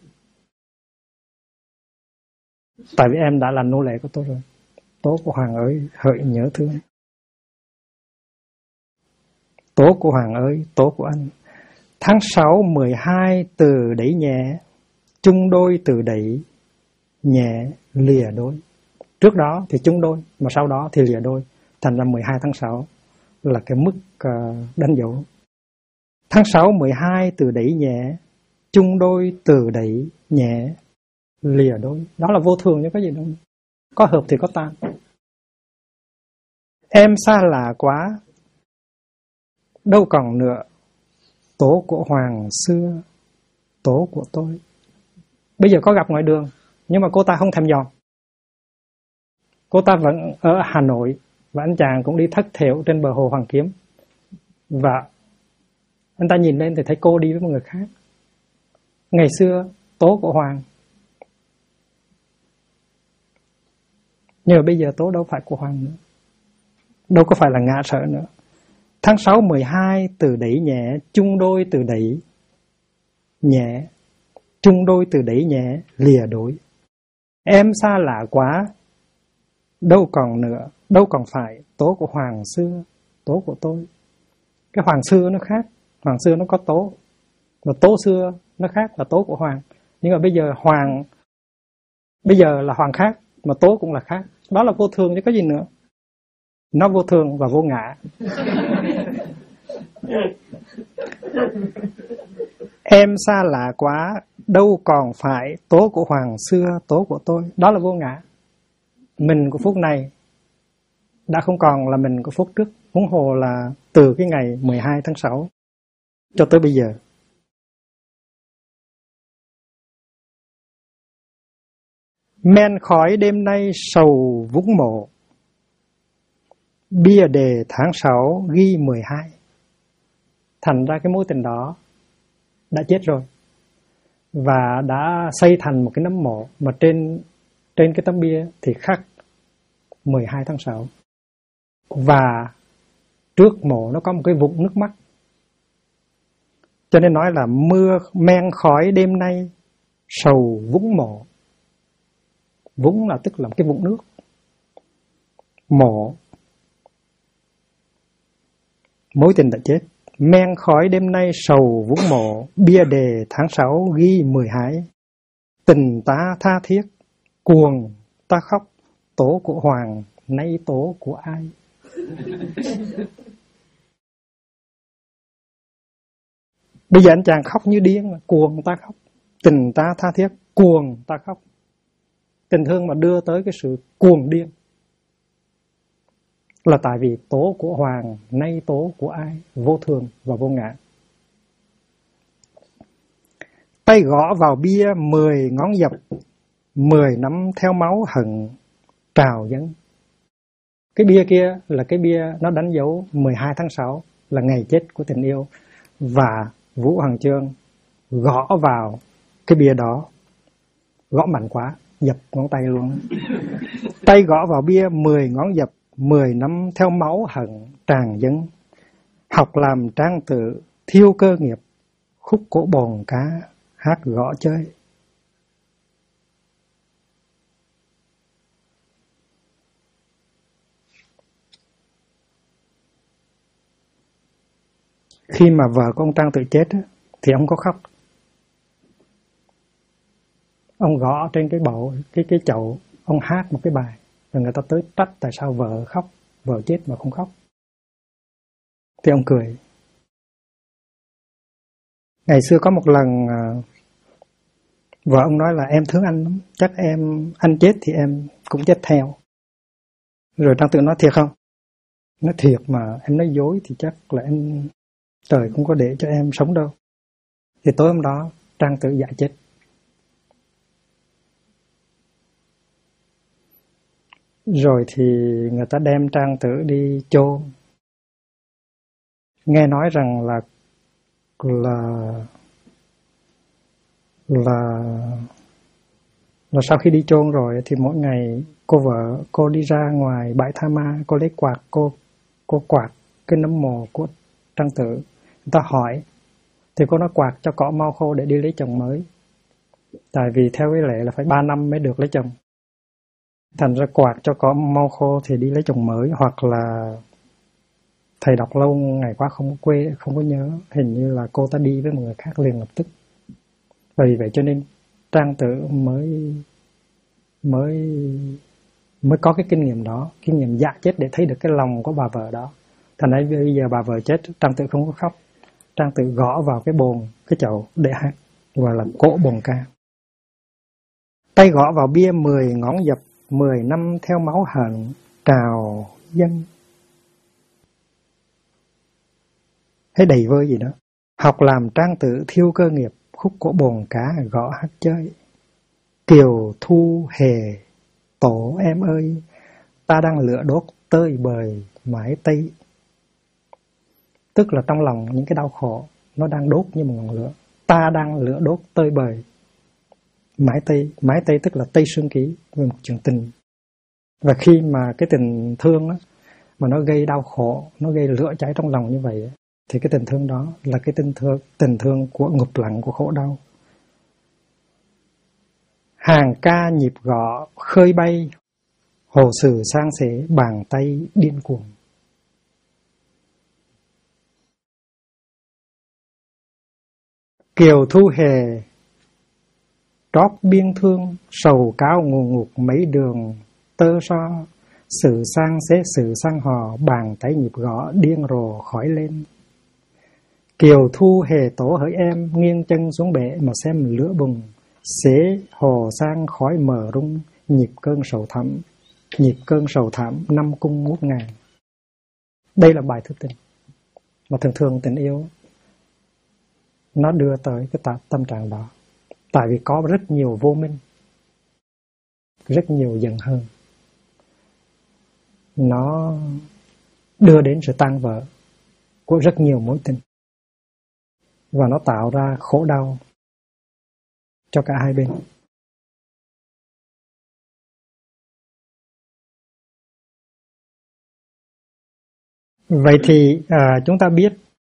Speaker 1: Tại vì em đã là nô lệ của tôi rồi. Tố của Hoàng ơi, hỡi nhớ thương. Tố của Hoàng ơi, tố của anh. Tháng 6, 12 từ đẩy nhẹ, chung đôi từ đẩy nhẹ lìa đôi. Trước đó thì chung đôi, mà sau đó thì lìa đôi. Thành ra 12 tháng 6 là cái mức đánh dấu. Tháng 6, 12 từ đẩy nhẹ, chung đôi từ đẩy nhẹ lìa đôi. Đó là vô thường chứ có gì đâu. Có hợp thì có tan. Em xa lạ quá, đâu còn nữa, tổ của Hoàng xưa, tổ của tôi. Bây giờ có gặp ngoài đường, nhưng mà cô ta không thèm dò. Cô ta vẫn ở Hà Nội, và anh chàng cũng đi thất thểu trên bờ hồ Hoàng Kiếm. Và anh ta nhìn lên thì thấy cô đi với một người khác. Ngày xưa, tố của Hoàng. Nhưng mà bây giờ tố đâu phải của Hoàng nữa. đâu có phải là ngã sợ nữa. Tháng 6 12 từ đẩy nhẹ, chung đôi từ đẩy nhẹ, chung đôi từ đẩy nhẹ, lìa đuổi. Em xa lạ quá, đâu còn nữa, đâu còn phải tố của Hoàng xưa, tố của tôi. Cái Hoàng xưa nó khác, Hoàng xưa nó có tố, và tố xưa nó khác là tố của Hoàng. Nhưng mà bây giờ Hoàng, bây giờ là Hoàng khác, mà tố cũng là khác. Đó là vô thường chứ có gì nữa. Nó vô thường và vô ngã. Em xa lạ quá, đâu còn phải tố của Hoàng xưa, tố của tôi. Đó là vô ngã. Mình của phút này đã không còn là mình của phút trước. Huống hồ là từ cái ngày 12 tháng 6 cho tới bây giờ. Men khói đêm nay sầu vũng mộ, bia đề tháng 6 ghi 12. Thành ra cái mối tình đó đã chết rồi, và đã xây thành một cái nấm mộ, mà trên cái tấm bia thì khắc 12 tháng 6. Và trước mộ nó có một cái vũng nước mắt. Cho nên nói là mưa men khói đêm nay sầu vũng mộ. Vũng là tức là một cái vũng nước. Mộ, mối tình đã chết. Men khói đêm nay sầu vũng mộ, bia đề tháng 6 ghi 12. Tình ta tha thiết, cuồng ta khóc, tố của Hoàng, nay tố của ai? Bây giờ anh chàng khóc như điên, cuồng ta khóc. Tình ta tha thiết, cuồng ta khóc. Tình thương mà đưa tới cái sự cuồng điên là tại vì tố của Hoàng, nay tố của ai? Vô thường và vô ngã. Tay gõ vào bia 10 ngón dập, 10 năm theo máu hận trào dâng. Cái bia kia là cái bia nó đánh dấu 12 tháng 6 là ngày chết của tình yêu. Và Vũ Hoàng Chương gõ vào cái bia đó, gõ mạnh quá, dập ngón tay luôn. Tay gõ vào bia 10 ngón dập, 10 năm theo máu hận tràn dâng. Học làm trang tự, thiêu cơ nghiệp, khúc cổ bồn cá, hát gõ chơi. Khi mà vợ của ông Trang Tự chết thì ông có khóc. Ông gõ trên cái bầu, cái chậu, ông hát một cái bài, rồi người ta tới trách tại sao vợ khóc, vợ chết mà không khóc. Thì ông cười. Ngày xưa có một lần vợ ông nói là em thương anh lắm, chắc anh chết thì em cũng chết theo. Rồi Trang Tự nói thiệt không? Nói thiệt mà em nói dối thì chắc là trời không có để cho em sống đâu. Thì tối hôm đó Trang Tự dạ chết. Rồi thì người ta đem Trang Tự đi chôn. Nghe nói rằng là sau khi đi chôn rồi thì mỗi ngày cô vợ cô đi ra ngoài bãi Tha Ma, cô lấy quạt, cô quạt cái nấm mồ của Trang Tự. Người ta hỏi thì cô nói quạt cho cỏ mau khô để đi lấy chồng mới. Tại vì theo cái lệ là phải 3 năm mới được lấy chồng. Thành ra quạt cho cỏ mau khô thì đi lấy chồng mới, hoặc là thầy đọc lâu ngày quá không có nhớ, hình như là cô ta đi với một người khác liền lập tức. Vì vậy cho nên Trang Tự mới có cái kinh nghiệm đó, kinh nghiệm dạ chết để thấy được cái lòng của bà vợ đó. Thành ra bây giờ bà vợ chết, Trang Tự không có khóc. Trang Tự gõ vào cái bồn, cái chậu để hát, gọi là cỗ bồn ca. Tay gõ vào bia 10 ngón dập, 10 năm theo máu hận trào dâng. Thấy đầy vơi gì đó. Học làm Trang Tự thiêu cơ nghiệp, khúc cổ bồn cá gõ hát chơi. Kiều thu hề tổ em ơi, ta đang lửa đốt tơi bời mãi tây. Tức là trong lòng những cái đau khổ nó đang đốt như một ngọn lửa. Ta đang lửa đốt tơi bời mãi tây. Mãi tây tức là tây xương ký, với một chuyện tình. Và khi mà cái tình thương đó, mà nó gây đau khổ, nó gây lửa cháy trong lòng như vậy, thì cái tình thương đó là cái tình thương của ngục lặng, của khổ đau. Hàng ca nhịp gõ khơi bay, hồ sử sang sẻ bàn tay điên cuồng. Kiều thu hề trót biên thương, sầu cao ngù ngục mấy đường tơ so, sự sang xế sự sang hò, bàn tay nhịp gõ điên rồ khỏi lên. Kiều thu hề tổ hỡi em, nghiêng chân xuống bể mà xem lửa bùng, xế hồ sang khói mờ rung, nhịp cơn sầu thảm năm cung ngút ngàn. Đây là bài thức tình, mà thường thường tình yêu nó đưa tới cái tâm trạng đó. Tại vì có rất nhiều vô minh, rất nhiều giận hờn, nó đưa đến sự tan vỡ của rất nhiều mối tình, và nó tạo ra khổ đau cho cả hai bên. Vậy thì chúng ta biết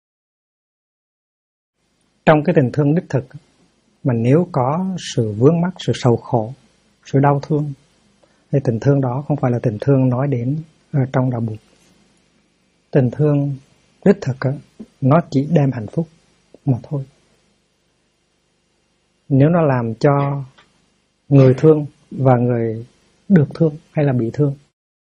Speaker 1: trong cái tình thương đích thực, mà nếu có sự vướng mắc, sự sầu khổ, sự đau thương, thì tình thương đó không phải là tình thương nói đến trong đạo Bụt. Tình thương đích thực nó chỉ đem hạnh phúc mà thôi. Nếu nó làm cho người thương và người được thương hay là bị thương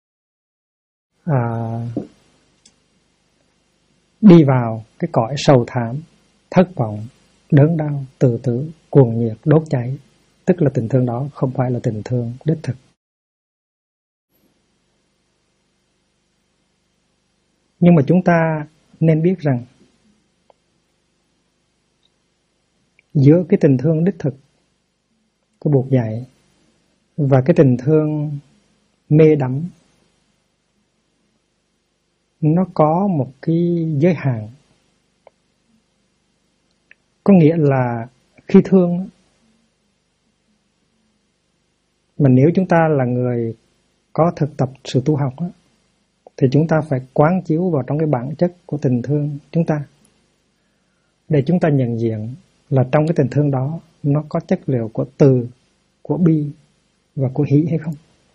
Speaker 1: đi vào cái cõi sầu thảm, thất vọng, đớn đau, tự tử, cuồng nhiệt, đốt cháy, tức là tình thương đó không phải là tình thương đích thực. Nhưng mà chúng ta nên biết rằng giữa cái tình thương đích thực của Bụt dạy và cái tình thương mê đắm, nó có một cái giới hạn. Có nghĩa là khi thương, mà nếu chúng ta là người có thực tập sự tu học thì chúng ta phải quán chiếu vào trong cái bản chất của tình thương chúng ta, để chúng ta nhận diện là trong cái tình thương đó nó có chất liệu của từ, của bi và của hỷ hay không.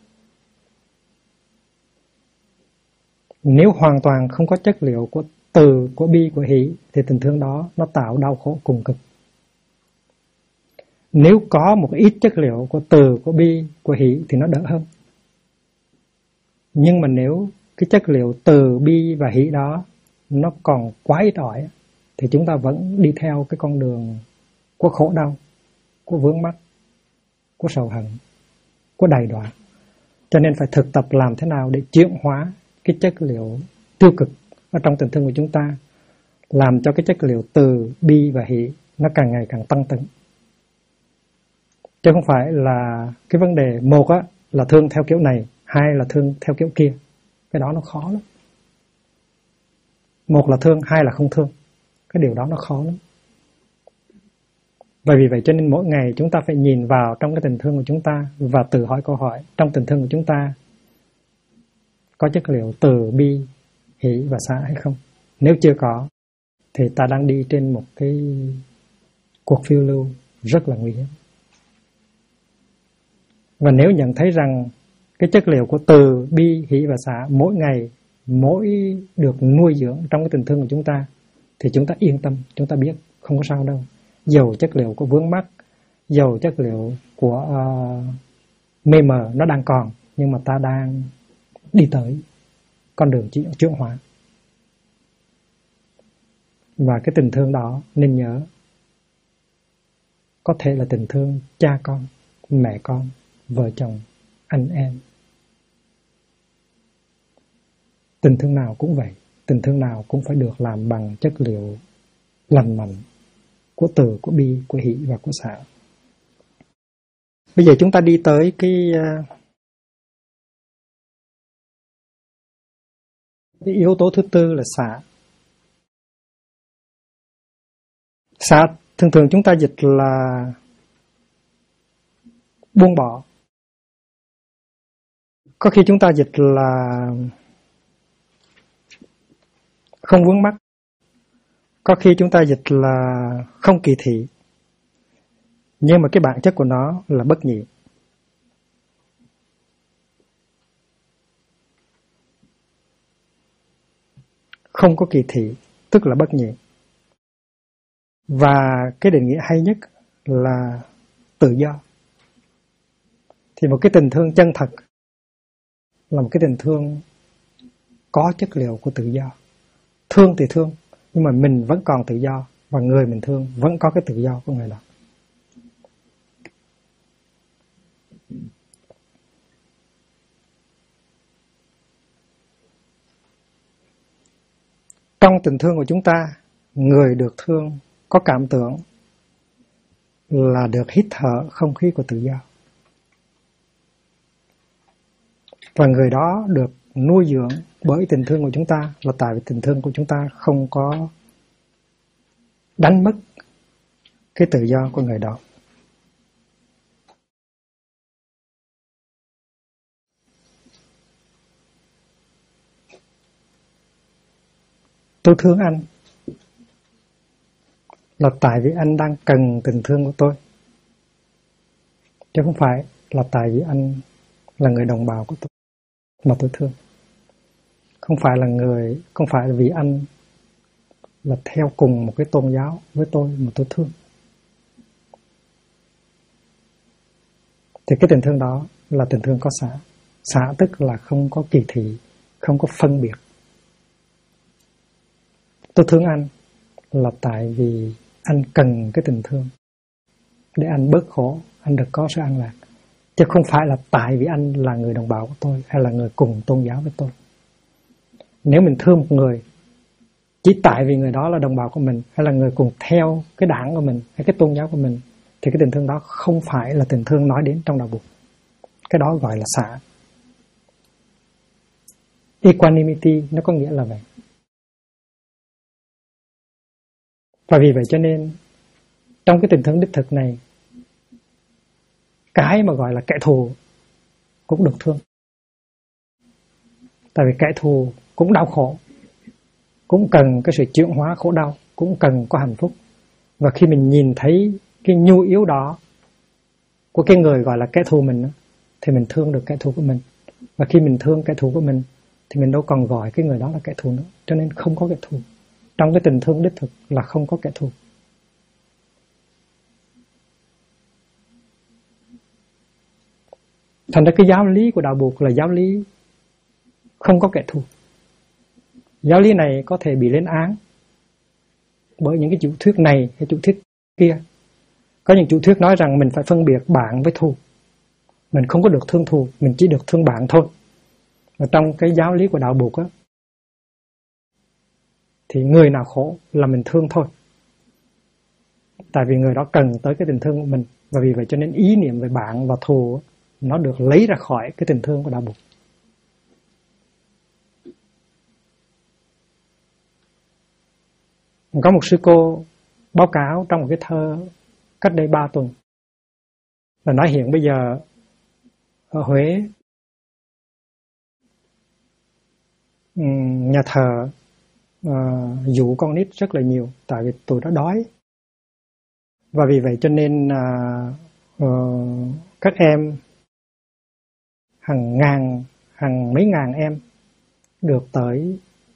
Speaker 1: Nếu hoàn toàn không có chất liệu của từ, của bi, của hỷ thì tình thương đó nó tạo đau khổ cùng cực. Nếu có một ít chất liệu của từ, của bi, của hỷ thì nó đỡ hơn. Nhưng mà nếu cái chất liệu từ, bi và hỷ đó nó còn quá ít ỏi thì chúng ta vẫn đi theo cái con đường của khổ đau, của vướng mắc, của sầu hận, của đày đọa. Cho nên phải thực tập làm thế nào để chuyển hóa cái chất liệu tiêu cực ở trong tình thương của chúng ta, làm cho cái chất liệu từ, bi và hỷ nó càng ngày càng tăng tấn. Chứ không phải là cái vấn đề một là thương theo kiểu này, hai là thương theo kiểu kia. Cái đó nó khó lắm. Một là thương, hai là không thương. Cái điều đó nó khó lắm. Và vì vậy cho nên mỗi ngày chúng ta phải nhìn vào trong cái tình thương của chúng ta và tự hỏi câu hỏi, trong tình thương của chúng ta có chất liệu từ, bi, hỷ và xả hay không. Nếu chưa có thì ta đang đi trên một cái cuộc phiêu lưu rất là nguy hiểm. Và nếu nhận thấy rằng cái chất liệu của từ, bi, hỷ và xả mỗi ngày, mỗi được nuôi dưỡng trong cái tình thương của chúng ta, thì chúng ta yên tâm, chúng ta biết không có sao đâu. Dầu chất liệu của vướng mắc, dầu chất liệu của mê mờ nó đang còn, nhưng mà ta đang đi tới con đường chuyển hóa. Và cái tình thương đó nên nhớ, có thể là tình thương cha con, mẹ con, vợ chồng, anh em. Tình thương nào cũng vậy, tình thương nào cũng phải được làm bằng chất liệu lành mạnh của từ, của bi, của hỷ và của xả. Bây giờ chúng ta đi tới cái yếu tố thứ tư là xả. Xả thường thường chúng ta dịch là buông bỏ. Có khi chúng ta dịch là không vướng mắc. Có khi chúng ta dịch là không kỳ thị, nhưng mà cái bản chất của nó là bất nhị. Không có kỳ thị, tức là bất nhị. Và cái định nghĩa hay nhất là tự do. Thì một cái tình thương chân thật là một cái tình thương có chất liệu của tự do. Thương thì thương, nhưng mà mình vẫn còn tự do, và người mình thương vẫn có cái tự do của người đó. Trong tình thương của chúng ta, người được thương có cảm tưởng là được hít thở không khí của tự do. Và người đó được nuôi dưỡng bởi tình thương của chúng ta là tại vì tình thương của chúng ta không có đánh mất cái tự do của người đó. Tôi thương anh là tại vì anh đang cần tình thương của tôi, chứ không phải là tại vì anh là người đồng bào của tôi mà tôi thương. Không phải là vì anh là theo cùng một cái tôn giáo với tôi mà tôi thương. Thì cái tình thương đó là tình thương có xã. Xã tức là không có kỳ thị, không có phân biệt. Tôi thương anh là tại vì anh cần cái tình thương để anh bớt khổ, anh được có sự an lạc. Chứ không phải là tại vì anh là người đồng bào của tôi hay là người cùng tôn giáo với tôi. Nếu mình thương một người chỉ tại vì người đó là đồng bào của mình hay là người cùng theo cái đảng của mình hay cái tôn giáo của mình, thì cái tình thương đó không phải là tình thương nói đến trong đạo Phật. Cái đó gọi là xã. Equanimity nó có nghĩa là vậy. Và vì vậy cho nên trong cái tình thương đích thực này, cái mà gọi là kẻ thù cũng được thương. Tại vì kẻ thù cũng đau khổ, cũng cần cái sự chuyển hóa khổ đau, cũng cần có hạnh phúc. Và khi mình nhìn thấy cái nhu yếu đó của cái người gọi là kẻ thù mình, thì mình thương được kẻ thù của mình. Và khi mình thương kẻ thù của mình thì mình đâu còn gọi cái người đó là kẻ thù nữa. Cho nên không có kẻ thù. Trong cái tình thương đích thực là không có kẻ thù. Thành ra cái giáo lý của đạo Phật là giáo lý không có kẻ thù. Giáo lý này có thể bị lên án bởi những cái chủ thuyết này hay chủ thuyết kia. Có những chủ thuyết nói rằng mình phải phân biệt bạn với thù. Mình không có được thương thù, mình chỉ được thương bạn thôi. Và trong cái giáo lý của đạo Phật á, thì người nào khổ là mình thương thôi. Tại vì người đó cần tới cái tình thương của mình. Và vì vậy cho nên ý niệm về bạn và thù nó được lấy ra khỏi cái tình thương của đạo Phật. Có một sư cô báo cáo trong một cái thơ cách đây 3 tuần là nói hiện bây giờ ở Huế, nhà thờ dụ con nít rất là nhiều, tại vì tụi nó đói. Và vì vậy cho nên các em hàng mấy ngàn em được tới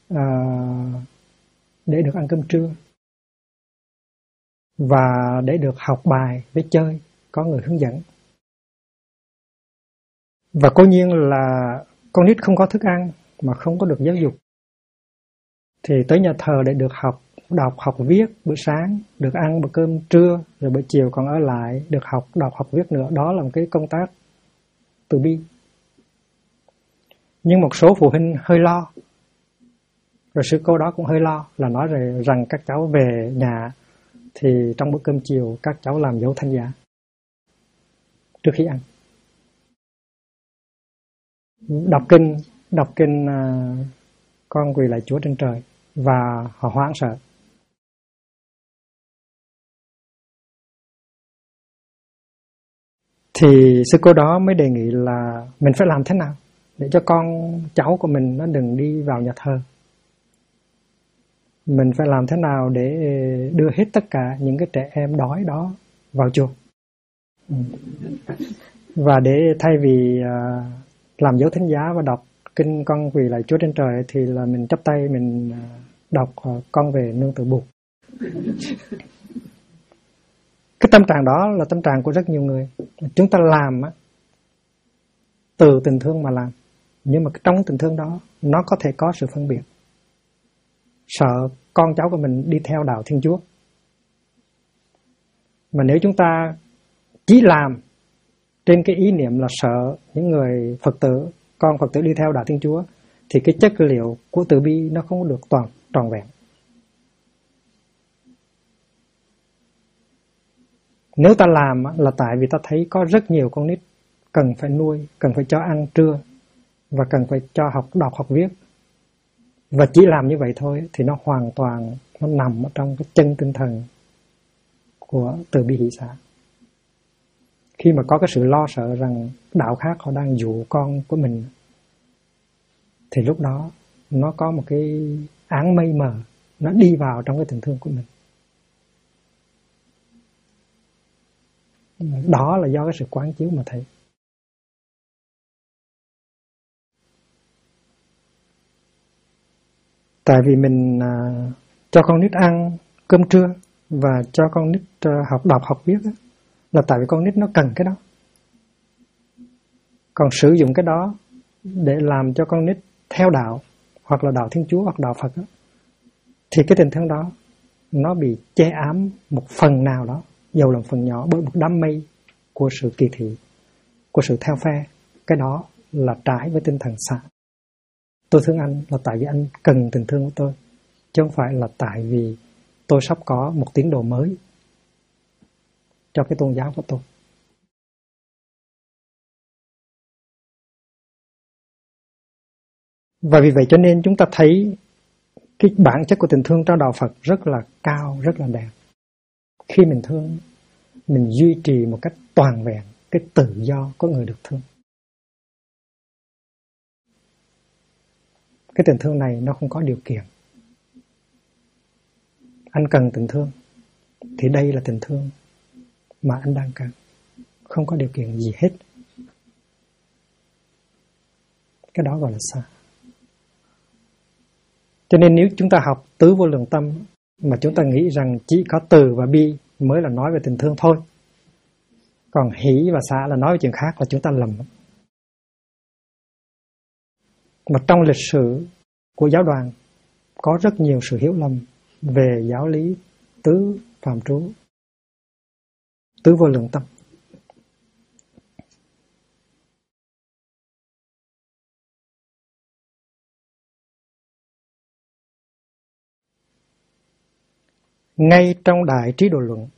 Speaker 1: để được ăn cơm trưa và để được học bài với chơi, có người hướng dẫn. Và cố nhiên là con nít không có thức ăn mà không có được giáo dục, thì tới nhà thờ để được đọc học viết buổi sáng, được ăn bữa cơm trưa, rồi buổi chiều còn ở lại được đọc học viết nữa. Đó là một cái công tác từ bi. Nhưng một số phụ huynh hơi lo, rồi sư cô đó cũng hơi lo, là nói rằng các cháu về nhà thì trong bữa cơm chiều các cháu làm dấu thánh giá trước khi ăn, đọc kinh con quỳ lại Chúa trên trời, và họ hoảng sợ. Thì sư cô đó mới đề nghị là mình phải làm thế nào để cho con cháu của mình nó đừng đi vào nhà thờ. mình phải làm thế nào để đưa hết tất cả những cái trẻ em đói đó vào chùa. Và để thay vì làm dấu thánh giá và đọc kinh con quỳ lại Chúa trên trời, thì là mình chắp tay mình đọc con về nương tựa Bụt. Cái tâm trạng đó là tâm trạng của rất nhiều người. Chúng ta làm từ tình thương mà làm, nhưng mà trong tình thương đó nó có thể có sự phân biệt, sợ con cháu của mình đi theo đạo Thiên Chúa. Mà nếu chúng ta chỉ làm trên cái ý niệm là sợ những người Phật tử, con Phật tử đi theo đạo Thiên Chúa, thì cái chất liệu của từ bi nó không được tròn vẹn. Nếu ta làm là tại vì ta thấy có rất nhiều con nít cần phải nuôi, cần phải cho ăn trưa và cần phải cho đọc học viết, và chỉ làm như vậy thôi, thì nó hoàn toàn nó nằm ở trong cái chân tinh thần của từ bi hỷ xả. Khi mà có cái sự lo sợ rằng đạo khác họ đang dụ con của mình, thì lúc đó nó có một cái áng mây mờ, nó đi vào trong cái tình thương của mình. Đó là do cái sự quán chiếu mà thấy. Tại vì mình cho con nít ăn cơm trưa và cho con nít đọc học viết đó, là tại vì con nít nó cần cái đó. Còn sử dụng cái đó để làm cho con nít theo đạo, hoặc là đạo Thiên Chúa hoặc đạo Phật đó, thì cái tình thương đó nó bị che ám một phần nào đó, dầu là một phần nhỏ, bởi một đám mây của sự kỳ thị, của sự theo phe. Cái đó là trái với tinh thần xả. Tôi thương anh là tại vì anh cần tình thương của tôi, chứ không phải là tại vì tôi sắp có một tín đồ mới cho cái tôn giáo của tôi. Và vì vậy cho nên chúng ta thấy cái bản chất của tình thương trong đạo Phật rất là cao, rất là đẹp. Khi mình thương, mình duy trì một cách toàn vẹn cái tự do của người được thương. Cái tình thương này nó không có điều kiện. Anh cần tình thương, thì đây là tình thương mà anh đang cần, không có điều kiện gì hết. Cái đó gọi là xa. Cho nên nếu chúng ta học tứ vô lượng tâm mà chúng ta nghĩ rằng chỉ có từ và bi mới là nói về tình thương thôi, còn hỷ và xả là nói về chuyện khác, là chúng ta lầm. Mà trong lịch sử của giáo đoàn có rất nhiều sự hiểu lầm về giáo lý tứ phạm trú, tứ vô lượng tâm. Ngay trong Đại Trí Độ Luận,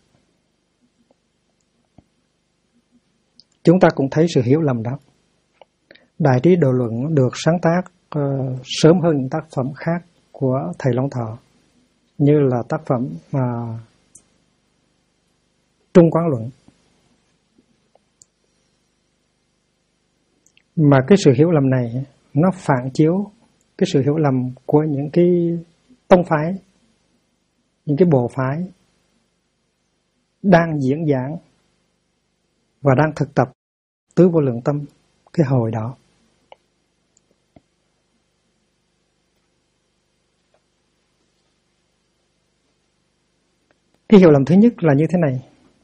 Speaker 1: chúng ta cũng thấy sự hiểu lầm đó. Đại Trí Độ Luận được sáng tác sớm hơn những tác phẩm khác của Thầy Long Thọ, như là tác phẩm Trung Quán Luận. Mà cái sự hiểu lầm này nó phản chiếu cái sự hiểu lầm của những cái tông phái, những cái bộ phái đang diễn giảng và đang thực tập tứ vô lượng tâm cái hồi đó. Cái hiểu lầm thứ nhất là như thế này.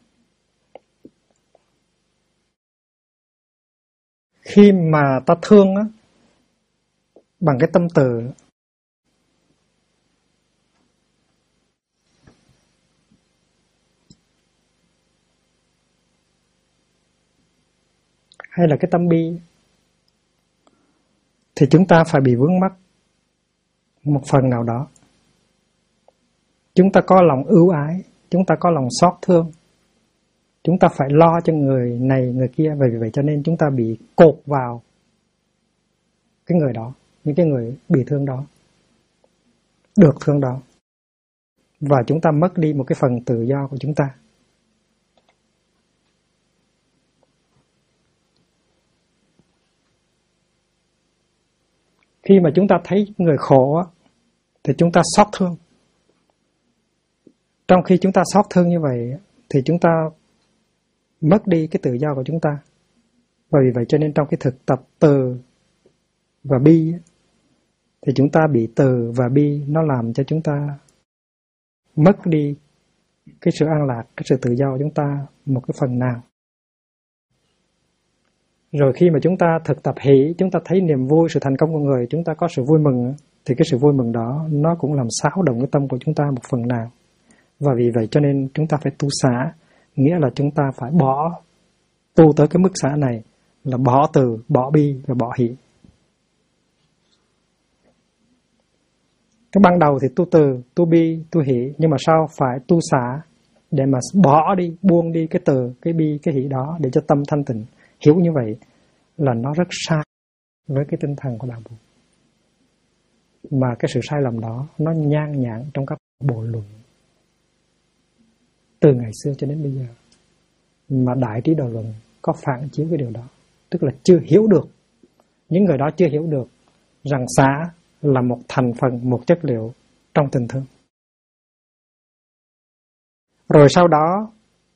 Speaker 1: Khi mà ta thương á, bằng cái tâm từ, hay là cái tâm bi, thì chúng ta phải bị vướng mắc một phần nào đó. Chúng ta có lòng ưu ái, chúng ta có lòng xót thương, chúng ta phải lo cho người này người kia. Vì vậy cho nên chúng ta bị cột vào cái người đó, những cái người bị thương đó, được thương đó, và chúng ta mất đi một cái phần tự do của chúng ta. Khi mà chúng ta thấy người khổ thì chúng ta xót thương, trong khi chúng ta xót thương như vậy thì chúng ta mất đi cái tự do của chúng ta. Và vì vậy cho nên trong cái thực tập từ và bi thì chúng ta bị từ và bi nó làm cho chúng ta mất đi cái sự an lạc, cái sự tự do của chúng ta một cái phần nào. Rồi khi mà chúng ta thực tập hỷ, chúng ta thấy niềm vui, sự thành công của người, chúng ta có sự vui mừng, thì cái sự vui mừng đó nó cũng làm xáo động cái tâm của chúng ta một phần nào. Và vì vậy cho nên chúng ta phải tu xả, nghĩa là chúng ta phải bỏ, tu tới cái mức xả này là bỏ từ, bỏ bi và bỏ hỷ. Cái ban đầu thì tu từ, tu bi, tu hỷ, nhưng mà sau phải tu xả để mà bỏ đi, buông đi cái từ, cái bi, cái hỷ đó để cho tâm thanh tịnh. Hiểu như vậy là nó rất sai với cái tinh thần của đạo Phật. Mà cái sự sai lầm đó nó nhan nhản trong các bộ luận từ ngày xưa cho đến bây giờ. Mà Đại Trí Độ Luận có phản chiếu cái điều đó. Tức là chưa hiểu được, những người đó chưa hiểu được rằng xả là một thành phần, một chất liệu trong tình thương. Rồi sau đó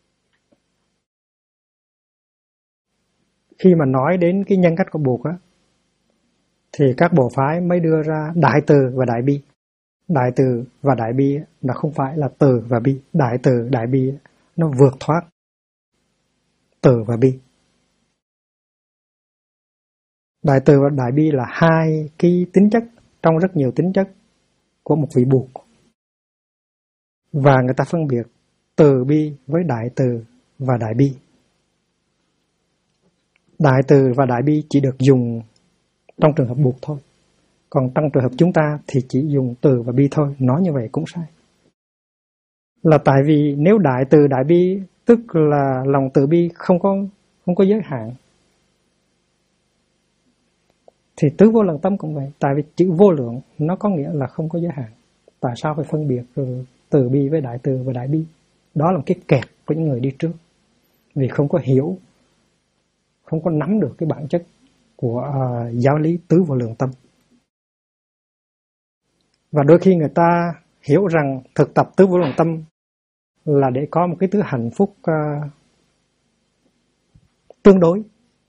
Speaker 1: khi mà nói đến cái nhân cách của Bụt á, thì các bộ phái mới đưa ra đại từ và đại bi. Đại từ và đại bi là không phải là từ và bi. Đại từ, đại bi nó vượt thoát từ và bi. Đại từ và đại bi là hai cái tính chất trong rất nhiều tính chất của một vị Bụt. Và người ta phân biệt từ bi với đại từ và đại bi. Đại từ và đại bi chỉ được dùng trong trường hợp Bụt thôi. Còn trong trường hợp chúng ta thì chỉ dùng từ và bi thôi. Nói như vậy cũng sai. Là tại vì nếu đại từ đại bi tức là lòng từ bi không có giới hạn, thì tứ vô lượng tâm cũng vậy. Tại vì chữ vô lượng nó có nghĩa là không có giới hạn. Tại sao phải phân biệt từ bi với đại từ và đại bi? Đó là một cái kẹt của những người đi trước. Vì không có hiểu, không có nắm được cái bản chất của giáo lý tứ vô lượng tâm. Và đôi khi người ta hiểu rằng thực tập tứ vô lượng tâm là để có một cái thứ hạnh phúc tương đối.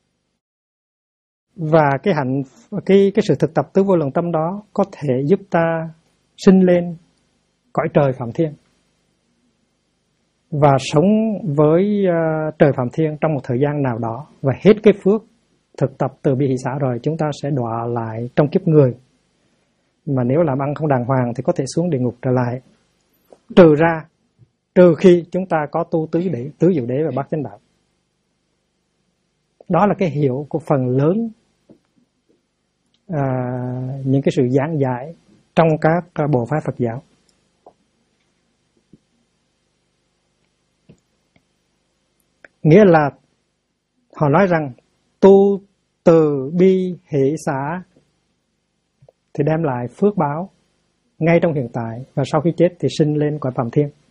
Speaker 1: Và cái sự thực tập tứ vô lượng tâm đó có thể giúp ta sinh lên cõi trời Phạm Thiên và sống với trời Phạm Thiên trong một thời gian nào đó. Và hết cái phước thực tập từ bi hỷ xả rồi, chúng ta sẽ đọa lại trong kiếp người. Mà nếu làm ăn không đàng hoàng thì có thể xuống địa ngục trở lại. Trừ khi chúng ta có tu tứ diệu đế và bát chánh đạo. Đó là cái hiểu của phần lớn những cái sự giảng giải trong các bộ phái Phật giáo. Nghĩa là họ nói rằng tu từ bi hỷ xả thì đem lại phước báo ngay trong hiện tại, và sau khi chết thì sinh lên cõi Phạm Thiên.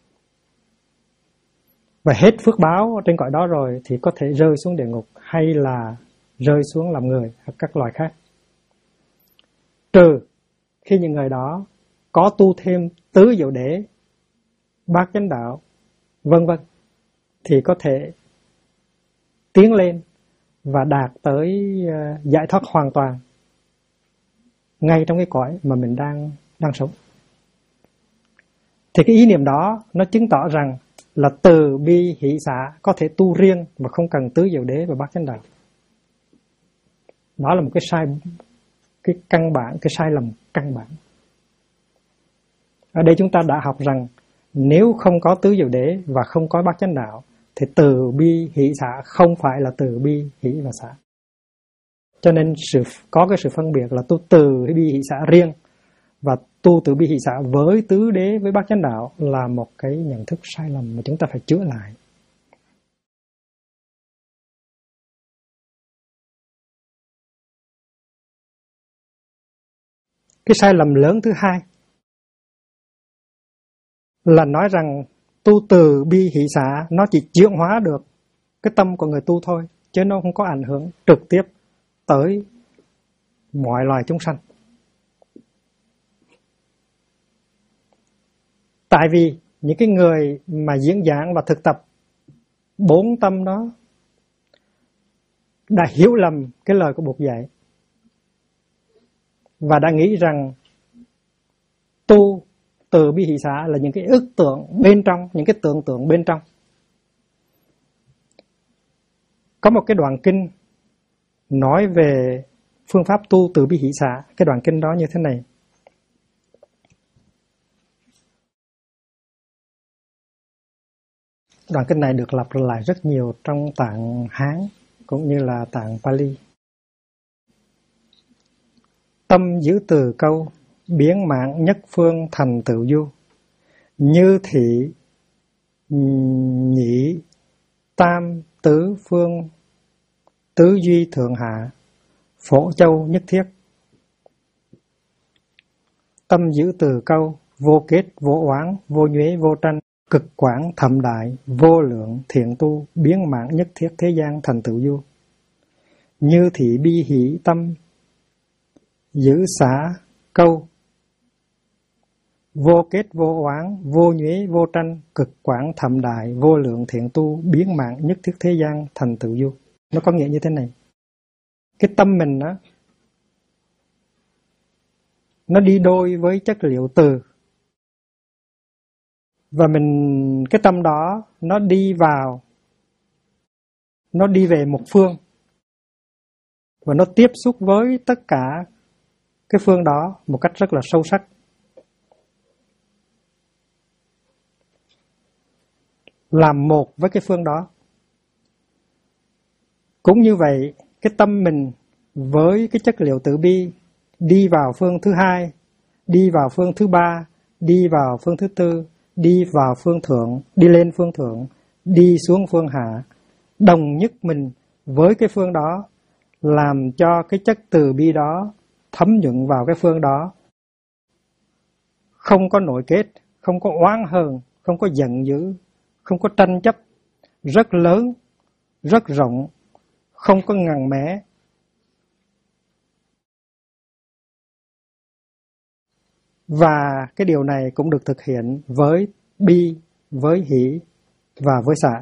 Speaker 1: Và hết phước báo trên cõi đó rồi thì có thể rơi xuống địa ngục hay là rơi xuống làm người hoặc các loài khác. Trừ khi những người đó có tu thêm tứ diệu đế, bát chánh đạo, vân vân, thì có thể tiến lên và đạt tới giải thoát hoàn toàn ngay trong cái cõi mà mình đang sống. Thì cái ý niệm đó nó chứng tỏ rằng là từ bi hỷ xả có thể tu riêng mà không cần tứ diệu đế và bát chánh đạo. Đó là một cái căn bản, cái sai lầm căn bản. Ở đây chúng ta đã học rằng nếu không có tứ diệu đế và không có bát chánh đạo thì từ bi hỷ xả không phải là từ bi hỷ và xả. Cho nên có cái sự phân biệt là tu từ bi hỷ xả riêng và tu từ bi hỷ xả với tứ đế với bát chánh đạo là một cái nhận thức sai lầm mà chúng ta phải chữa lại. Cái sai lầm lớn thứ hai là nói rằng tu từ bi hỷ xả nó chỉ chuyển hóa được cái tâm của người tu thôi, chứ nó không có ảnh hưởng trực tiếp tới mọi loài chúng sanh. Tại vì những cái người mà diễn giảng và thực tập 4 tâm đó đã hiểu lầm cái lời của Bụt dạy và đã nghĩ rằng tu từ bi hỷ xả là những cái ước tưởng bên trong, những cái tưởng tượng bên trong. Có một cái đoạn kinh nói về phương pháp tu từ bi hỷ xả. Cái đoạn kinh đó như thế này. Đoạn kinh này được lặp lại rất nhiều trong tạng Hán cũng như là tạng Pali. Tâm giữ từ câu, biến mạng nhất phương thành tựu du. Như thị nhị tam tứ phương, tứ duy thượng hạ, phổ châu nhất thiết. Tâm giữ từ câu, vô kết, vô oán, vô nhuế, vô tranh, cực quảng thậm đại, vô lượng thiện tu, biến mạng nhất thiết thế gian thành tựu du. Như thị bi hỷ tâm, giữ xả câu, vô kết, vô oán, vô nhuế, vô tranh, cực quảng thậm đại, vô lượng thiện tu, biến mạng nhất thiết thế gian thành tựu du. Nó có nghĩa như thế này. Cái tâm mình đó, nó đi đôi với chất liệu từ. Và cái tâm đó nó đi về một phương. Và nó tiếp xúc với tất cả cái phương đó một cách rất là sâu sắc. Làm một với cái phương đó. Cũng như vậy, cái tâm mình với cái chất liệu từ bi đi vào phương thứ hai, đi vào phương thứ ba, đi vào phương thứ tư, đi vào phương thượng, đi lên phương thượng, đi xuống phương hạ, đồng nhất mình với cái phương đó, làm cho cái chất từ bi đó thấm nhuận vào cái phương đó. Không có nội kết, không có oán hờn, không có giận dữ, không có tranh chấp, rất lớn, rất rộng, không có ngần mẽ. Và cái điều này cũng được thực hiện với bi, với hỷ và với xả.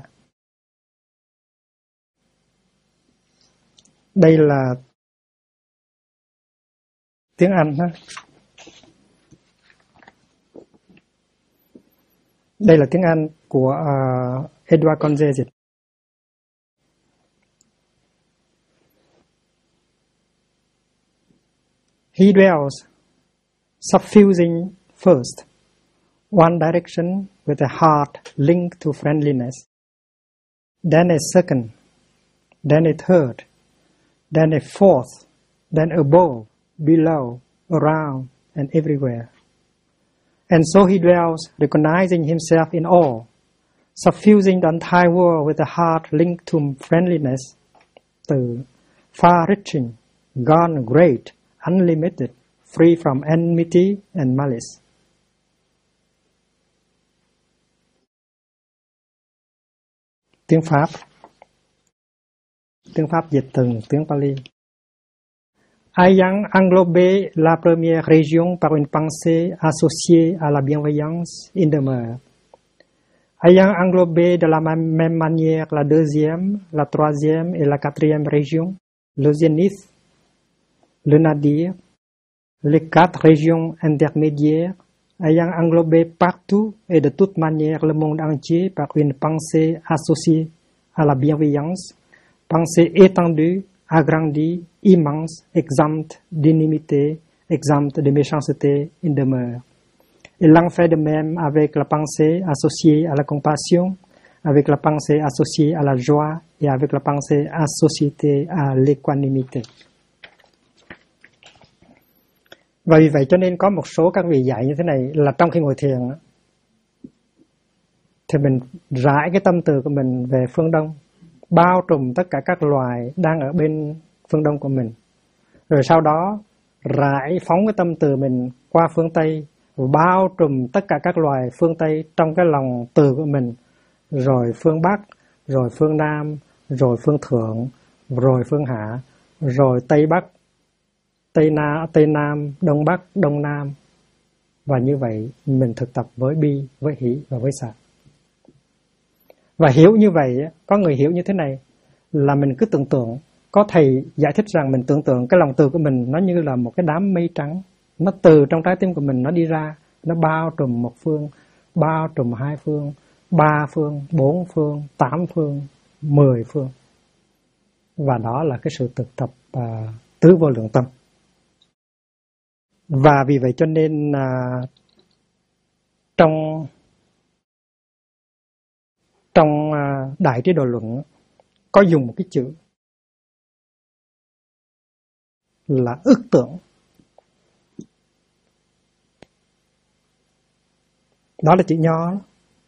Speaker 1: Đây là tiếng Anh ha. Đây là tiếng Anh của Edward Conze dịch. He dwells, suffusing first one direction with a heart linked to friendliness, then a second, then a third, then a fourth, then above, below, around, and everywhere. And so he dwells, recognizing himself in all, suffusing the entire world with a heart linked to friendliness, từ far-reaching, gone great, unlimited, free from enmity and malice. Tiếng Pháp dịch từ tiếng Pali. Ayant englobé la première région par une pensée associée à la bienveillance in demeure. Ayant englobé de la même manière la deuxième, la troisième et la quatrième région, le zénith, le nadir, les 4 régions intermédiaires, ayant englobé partout et de toute manière le monde entier par une pensée associée à la bienveillance, pensée étendue, agrandie, immense, exempte d'inimité, exempte de méchanceté in demeure. Il l'en fait de même avec la pensée associée à la compassion, avec la pensée associée à la joie et avec la pensée associée à l'équanimité. Và vì vậy cho nên có một số các vị dạy như thế này là trong khi ngồi thiền thì mình rải cái tâm từ của mình về phương Đông, bao trùm tất cả các loài đang ở bên phương Đông của mình. Rồi sau đó rải phóng cái tâm từ mình qua phương Tây, bao trùm tất cả các loài phương Tây trong cái lòng từ của mình, rồi phương Bắc, rồi phương Nam, rồi phương Thượng, rồi phương Hạ, rồi Tây Bắc, Tây Nam, Đông Bắc, Đông Nam, Và như vậy mình thực tập với bi, với hỷ và với xả. Và hiểu như vậy, có người hiểu như thế này là mình cứ tưởng tượng, có thầy giải thích rằng mình tưởng tượng cái lòng từ của mình nó như là một cái đám mây trắng, nó từ trong trái tim của mình nó đi ra, nó bao trùm một phương, bao trùm hai phương, ba phương, bốn phương, 8 phương, 10 phương. Và đó là cái sự thực tập tứ vô lượng tâm. Và vì vậy cho nên trong Đại Trí Độ Luận có dùng một cái chữ là ức tưởng. Đó là chữ Nho đó.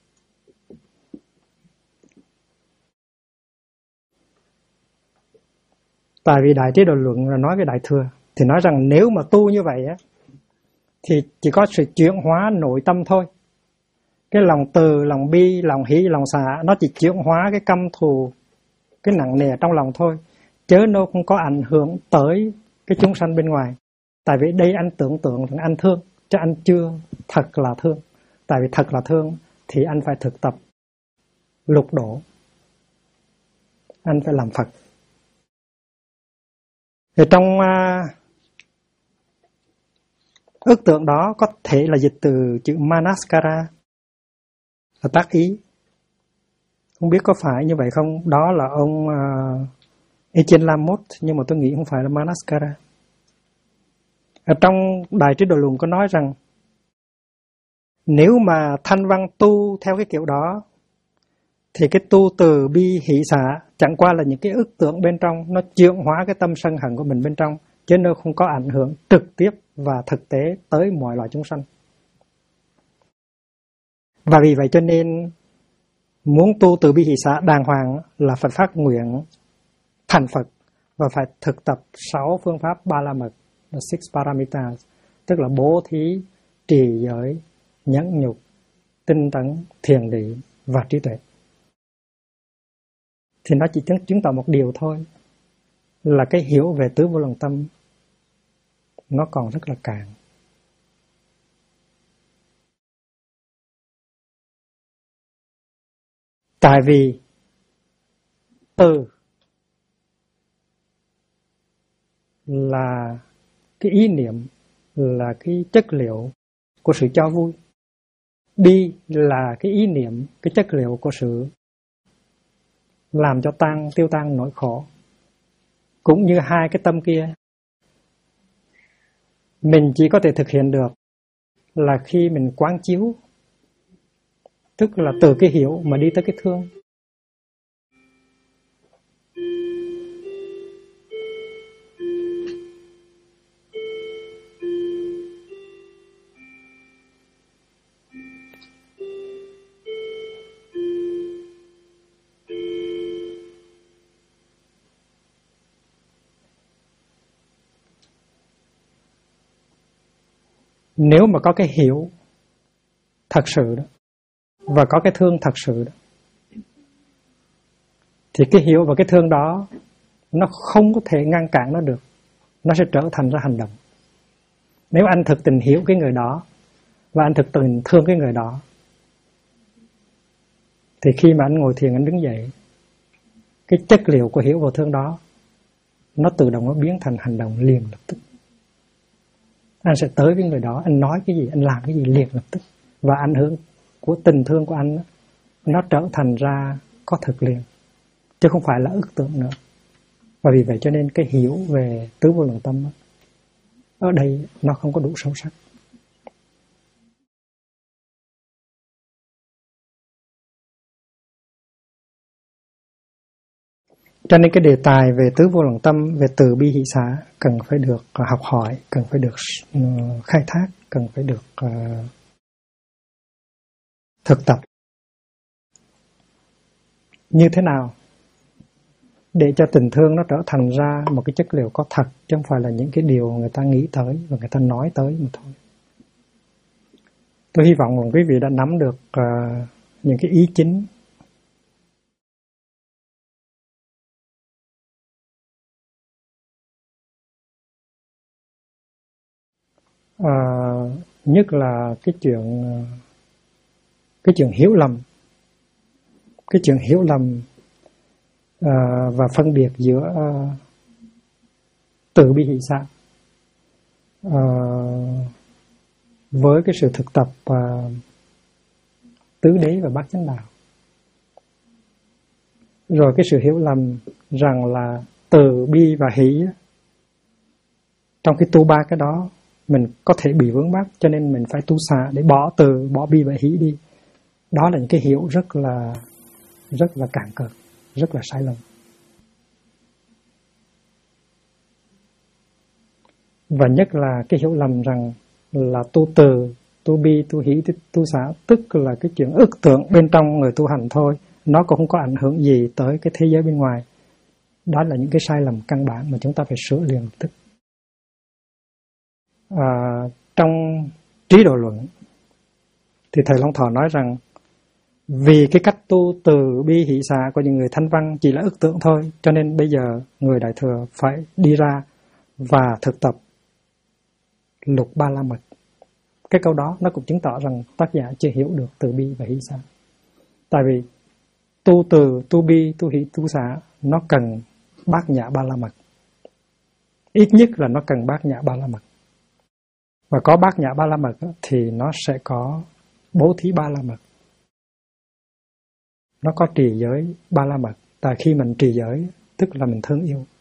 Speaker 1: Tại vì Đại Trí Độ Luận là nói về Đại Thừa, thì nói rằng nếu mà tu như vậy á, thì chỉ có sự chuyển hóa nội tâm thôi. Cái lòng từ, lòng bi, lòng hỷ, lòng xả, nó chỉ chuyển hóa cái căm thù, cái nặng nề trong lòng thôi, chứ nó không có ảnh hưởng tới cái chúng sanh bên ngoài. Tại vì đây anh tưởng tượng rằng anh thương, chứ anh chưa thật là thương. Tại vì thật là thương thì anh phải thực tập lục độ, anh phải làm Phật. Thì trong ức tượng đó có thể là dịch từ chữ Manaskara, là tác ý. Không biết có phải như vậy không? Đó là ông Etienne Lamotte, nhưng mà tôi nghĩ không phải là Manaskara. Ở trong Đại Trí Độ Luận có nói rằng nếu mà thanh văn tu theo cái kiểu đó thì cái tu từ bi hỷ xả chẳng qua là những cái ức tượng bên trong, nó chuyển hóa cái tâm sân hận của mình bên trong, chứ nó không có ảnh hưởng trực tiếp và thực tế tới mọi loài chúng sanh. Và vì vậy cho nên muốn tu từ bi hỷ xả đàng hoàng là phải phát nguyện thành Phật và phải thực tập 6 phương pháp ba la mật, là 6 paramitas, tức là bố thí, trì giới, nhẫn nhục, tinh tấn, thiền định và trí tuệ. Thì nó chỉ chứng tỏ một điều thôi, là cái hiểu về tứ vô lượng tâm nó còn rất là cạn. Tại vì từ là cái ý niệm, là cái chất liệu của sự cho vui. Bi là cái ý niệm, cái chất liệu của sự làm cho tiêu tan nỗi khổ. Cũng như hai cái tâm kia, mình chỉ có thể thực hiện được là khi mình quán chiếu, tức là từ cái hiểu mà đi tới cái thương. Nếu mà có cái hiểu thật sự đó, và có cái thương thật sự đó, thì cái hiểu và cái thương đó nó không có thể ngăn cản nó được, nó sẽ trở thành ra hành động. Nếu anh thực tình hiểu cái người đó và anh thực tình thương cái người đó, thì khi mà anh ngồi thiền, anh đứng dậy, cái chất liệu của hiểu và thương đó nó tự động nó biến thành hành động liền lập tức. Anh sẽ tới với người đó, anh nói cái gì, anh làm cái gì liền lập tức, và ảnh hưởng của tình thương của anh nó trở thành ra có thực liền, chứ không phải là ức tượng nữa. Và vì vậy cho nên cái hiểu về tứ vô lượng tâm ở đây nó không có đủ sâu sắc. Cho nên cái đề tài về tứ vô lượng tâm, về từ bi hỷ xả cần phải được học hỏi, cần phải được khai thác, cần phải được thực tập. Như thế nào để cho tình thương nó trở thành ra một cái chất liệu có thật, chứ không phải là những cái điều người ta nghĩ tới và người ta nói tới mà thôi. Tôi hy vọng rằng quý vị đã nắm được những cái ý chính. nhất là cái chuyện hiểu lầm, cái chuyện hiểu lầm và phân biệt giữa từ bi hỷ xả với cái sự thực tập tứ đế và bát chánh đạo. Rồi cái sự hiểu lầm rằng là từ bi và hỷ trong khi tu ba cái đó mình có thể bị vướng mắc, cho nên mình phải tu xả để bỏ từ, bỏ bi và hỷ đi. Đó là những cái hiểu rất là cạn cợt, rất là sai lầm. Và nhất là cái hiểu lầm rằng là tu từ, tu bi, tu hỷ, tu xả tức là cái chuyện ức tượng bên trong người tu hành thôi, nó cũng không có ảnh hưởng gì tới cái thế giới bên ngoài. Đó là những cái sai lầm căn bản mà chúng ta phải sửa liền tức. Trong Trí Độ Luận thì Thầy Long Thọ nói rằng vì cái cách tu từ bi hỷ xả của những người thanh văn chỉ là ức tượng thôi, cho nên bây giờ người Đại Thừa phải đi ra và thực tập lục ba la mật. Cái câu đó nó cũng chứng tỏ rằng tác giả chưa hiểu được từ bi và hỷ xả. Tại vì tu từ, tu bi, tu hỷ, tu xả nó cần bát nhã ba la mật. Ít nhất là nó cần bát nhã ba la mật. Và có bát nhã ba la mật thì nó sẽ có bố thí ba la mật. Nó có trì giới ba la mật. Tại khi mình trì giới tức là mình thương yêu.